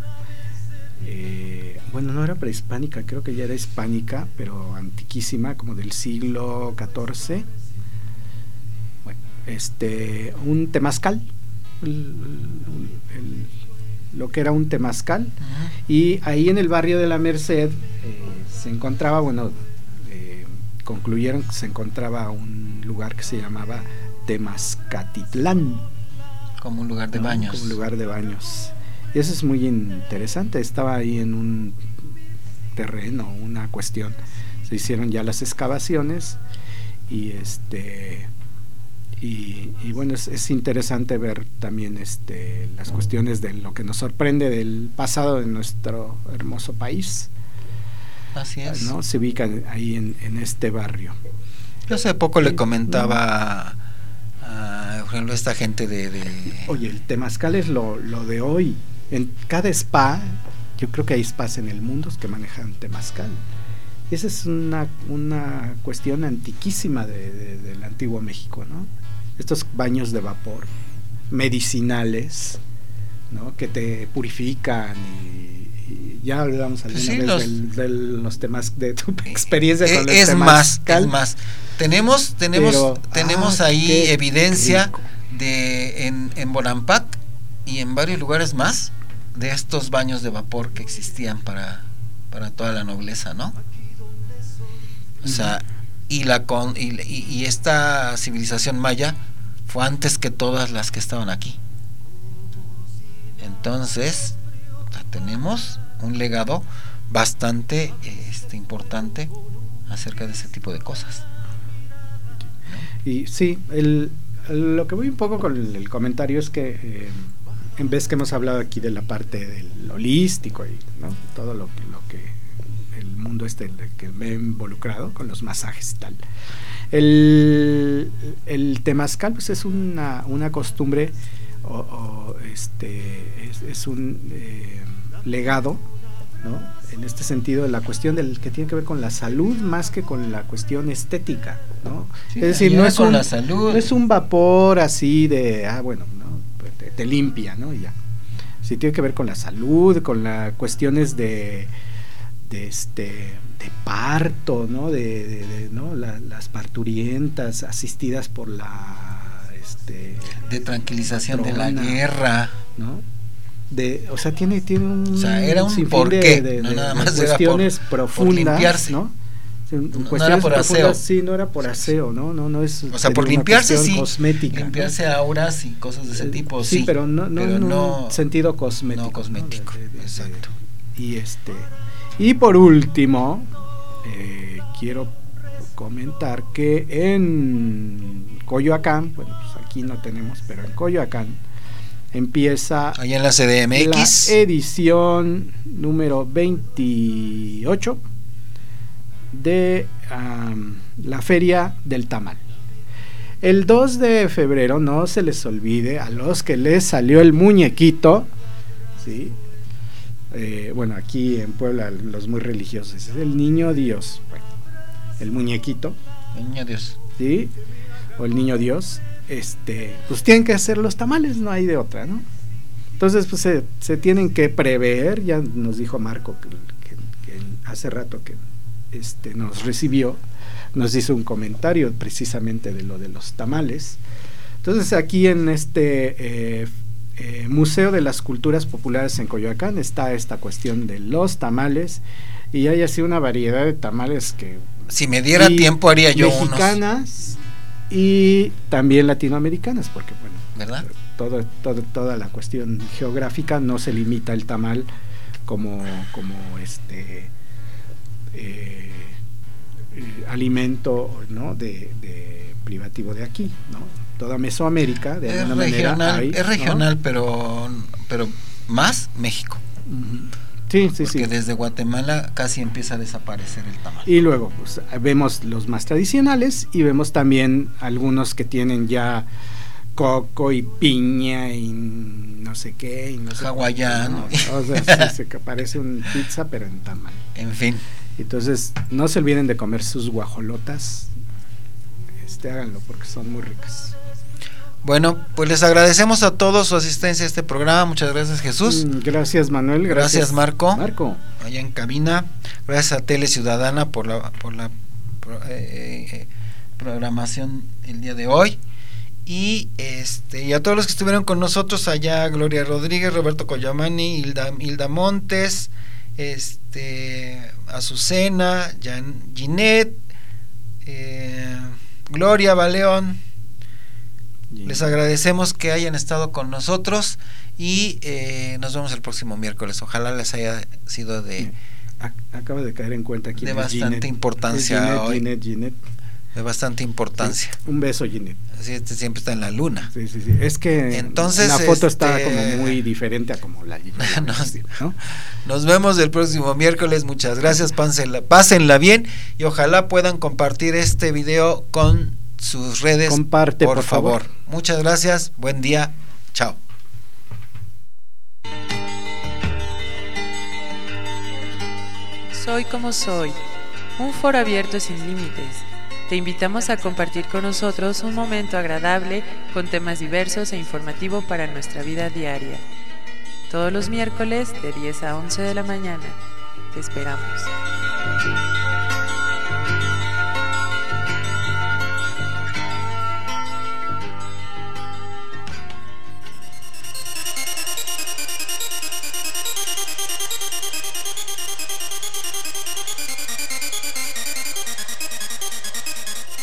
eh, bueno, no era prehispánica, creo que ya era hispánica, pero antiquísima, como del siglo catorce. Bueno, este, un temazcal, el, el, el, lo que era un temazcal, uh-huh. Y ahí en el barrio de la Merced eh, se encontraba, bueno, eh, concluyeron que se encontraba un lugar que se llamaba Temazcatitlán. Como un lugar de ¿no? baños. Como un lugar de baños. Y eso es muy interesante. Estaba ahí en un terreno, una cuestión. Se hicieron ya las excavaciones y este y, y bueno, es, es interesante ver también este las cuestiones de lo que nos sorprende del pasado de nuestro hermoso país. Así es. ¿No? Se ubican ahí en, en este barrio. Yo hace poco sí, le comentaba no. Uh, por ejemplo, esta gente de, de... Oye, el temazcal es lo, lo de hoy. En cada spa, yo creo que hay spas en el mundo que manejan temazcal. Esa es una, una cuestión antiquísima de, de, del antiguo México, ¿no? Estos baños de vapor medicinales, ¿no? Que te purifican y, y ya hablamos alguna sí, vez los, del, del, los temas de tu experiencia eh, con el es temazcal. Más, es más. Tenemos, tenemos, Pero, tenemos ah, ahí evidencia rico. de en, en Bonampak y en varios lugares más de estos baños de vapor que existían para, para toda la nobleza, ¿no? O sea, y la con y, y, y esta civilización maya fue antes que todas las que estaban aquí. Entonces, tenemos un legado bastante este, importante acerca de ese tipo de cosas. Y sí, el, el, lo que voy un poco con el, el comentario es que eh, en vez que hemos hablado aquí de la parte del holístico y ¿no? todo lo que, lo que el mundo este que me he involucrado con los masajes y tal, el, el temazcal pues es una, una costumbre o, o este es, es un eh, legado, ¿no? En este sentido, la cuestión del que tiene que ver con la salud más que con la cuestión estética, ¿no? Sí, es decir, no es, con un, la salud. no es un vapor así de, ah, bueno, ¿no? te, te limpia, ¿no? Y ya. Sí, tiene que ver con la salud, con las cuestiones de, de este de parto, ¿no? De, de, de ¿no? La, las parturientas asistidas por la este de tranquilización patrona, de la guerra, ¿no? De, o sea, tiene, tiene un, o sea, era un sinfín porqué, de, de, no de, nada de más cuestiones era por, profundas, por limpiarse, ¿no? No, Cuestiones no era por aseo. Sí, no era por aseo, ¿no? No, no es. O sea, por limpiarse sí, cosmética, limpiarse ¿no? auras y cosas de ese tipo, sí. Sí, pero no, no pero en no, un sentido cosmético. No cosmético, ¿no? de, de, de, exacto. De, y este, y por último, eh, quiero comentar que en Coyoacán, bueno, pues aquí no tenemos, pero en Coyoacán empieza allá en la C D M X la edición número veintiocho de um, la Feria del Tamal. El dos de febrero, no se les olvide a los que les salió el muñequito, ¿sí? Eh, bueno, aquí en Puebla los muy religiosos es el niño Dios, bueno, el muñequito, el niño Dios, ¿sí? O el niño Dios. Este, pues tienen que hacer los tamales, no hay de otra, ¿no? Entonces, pues se, se tienen que prever, ya nos dijo Marco que, que, que hace rato que este, nos recibió, nos hizo un comentario precisamente de lo de los tamales. Entonces, aquí en este eh, eh, Museo de las Culturas Populares en Coyoacán está esta cuestión de los tamales, y hay así una variedad de tamales que... Si me diera tiempo haría yo unos. Mexicanas y también latinoamericanas, porque bueno, ¿verdad? Todo, todo, toda la cuestión geográfica no se limita al tamal como, como este eh, eh, alimento, ¿no? de, de privativo de aquí, ¿no? Toda Mesoamérica de es alguna regional, manera hay, es regional, ¿no? pero pero más México. Uh-huh. Sí, sí, porque sí. desde Guatemala casi empieza a desaparecer el tamal. Y luego pues, vemos los más tradicionales y vemos también algunos que tienen ya coco y piña y no sé qué y no sé hawaiano, no, o sea, sí, se parece un pizza pero en tamal. En fin. Entonces no se olviden de comer sus guajolotas, este háganlo porque son muy ricas. Bueno, pues les agradecemos a todos su asistencia a este programa. Muchas gracias, Jesús. Gracias, Manuel. Gracias, gracias Marco. Marco. Allá en cabina. Gracias a Tele Ciudadana por la por la por, eh, eh, programación el día de hoy. Y este y a todos los que estuvieron con nosotros allá, Gloria Rodríguez, Roberto Collamani, Hilda, Hilda Montes, este Azucena, Jan, Ginette, eh, Gloria Baleón. Les agradecemos que hayan estado con nosotros y eh, nos vemos el próximo miércoles. Ojalá les haya sido de acaba de caer en cuenta aquí de bastante Ginette, importancia Ginette, hoy. Ginette, Ginette. De bastante importancia. Sí, un beso, Ginette. Así este siempre está en la luna. Sí, sí, sí. Es que entonces la foto este... está como muy diferente a como la, la nos, ¿no? Nos vemos el próximo miércoles. Muchas gracias. Pásenla, pásenla bien y ojalá puedan compartir este video con sus redes. Comparte, por, por favor. favor. Muchas gracias. Buen día. Chao. Soy como soy. Un foro abierto sin límites. Te invitamos a compartir con nosotros un momento agradable con temas diversos e informativo para nuestra vida diaria. Todos los miércoles de diez a once de la mañana. Te esperamos.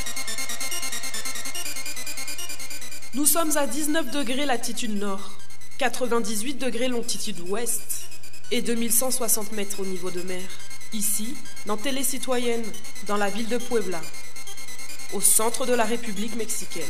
Nous sommes à dix-neuf degrés latitude nord, quatre-vingt-dix-huit degrés longitude ouest et deux mille cent soixante mètres au niveau de mer. Ici, dans Télé Citoyenne, dans la ville de Puebla, au centre de la République mexicaine.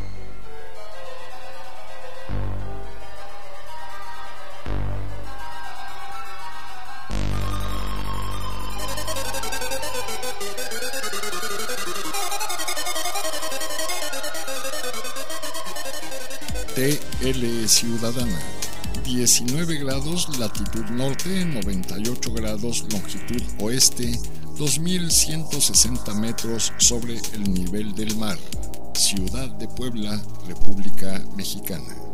T L Ciudadana, diecinueve grados latitud norte, noventa y ocho grados longitud oeste, dos mil ciento sesenta metros sobre el nivel del mar. Ciudad de Puebla, República Mexicana.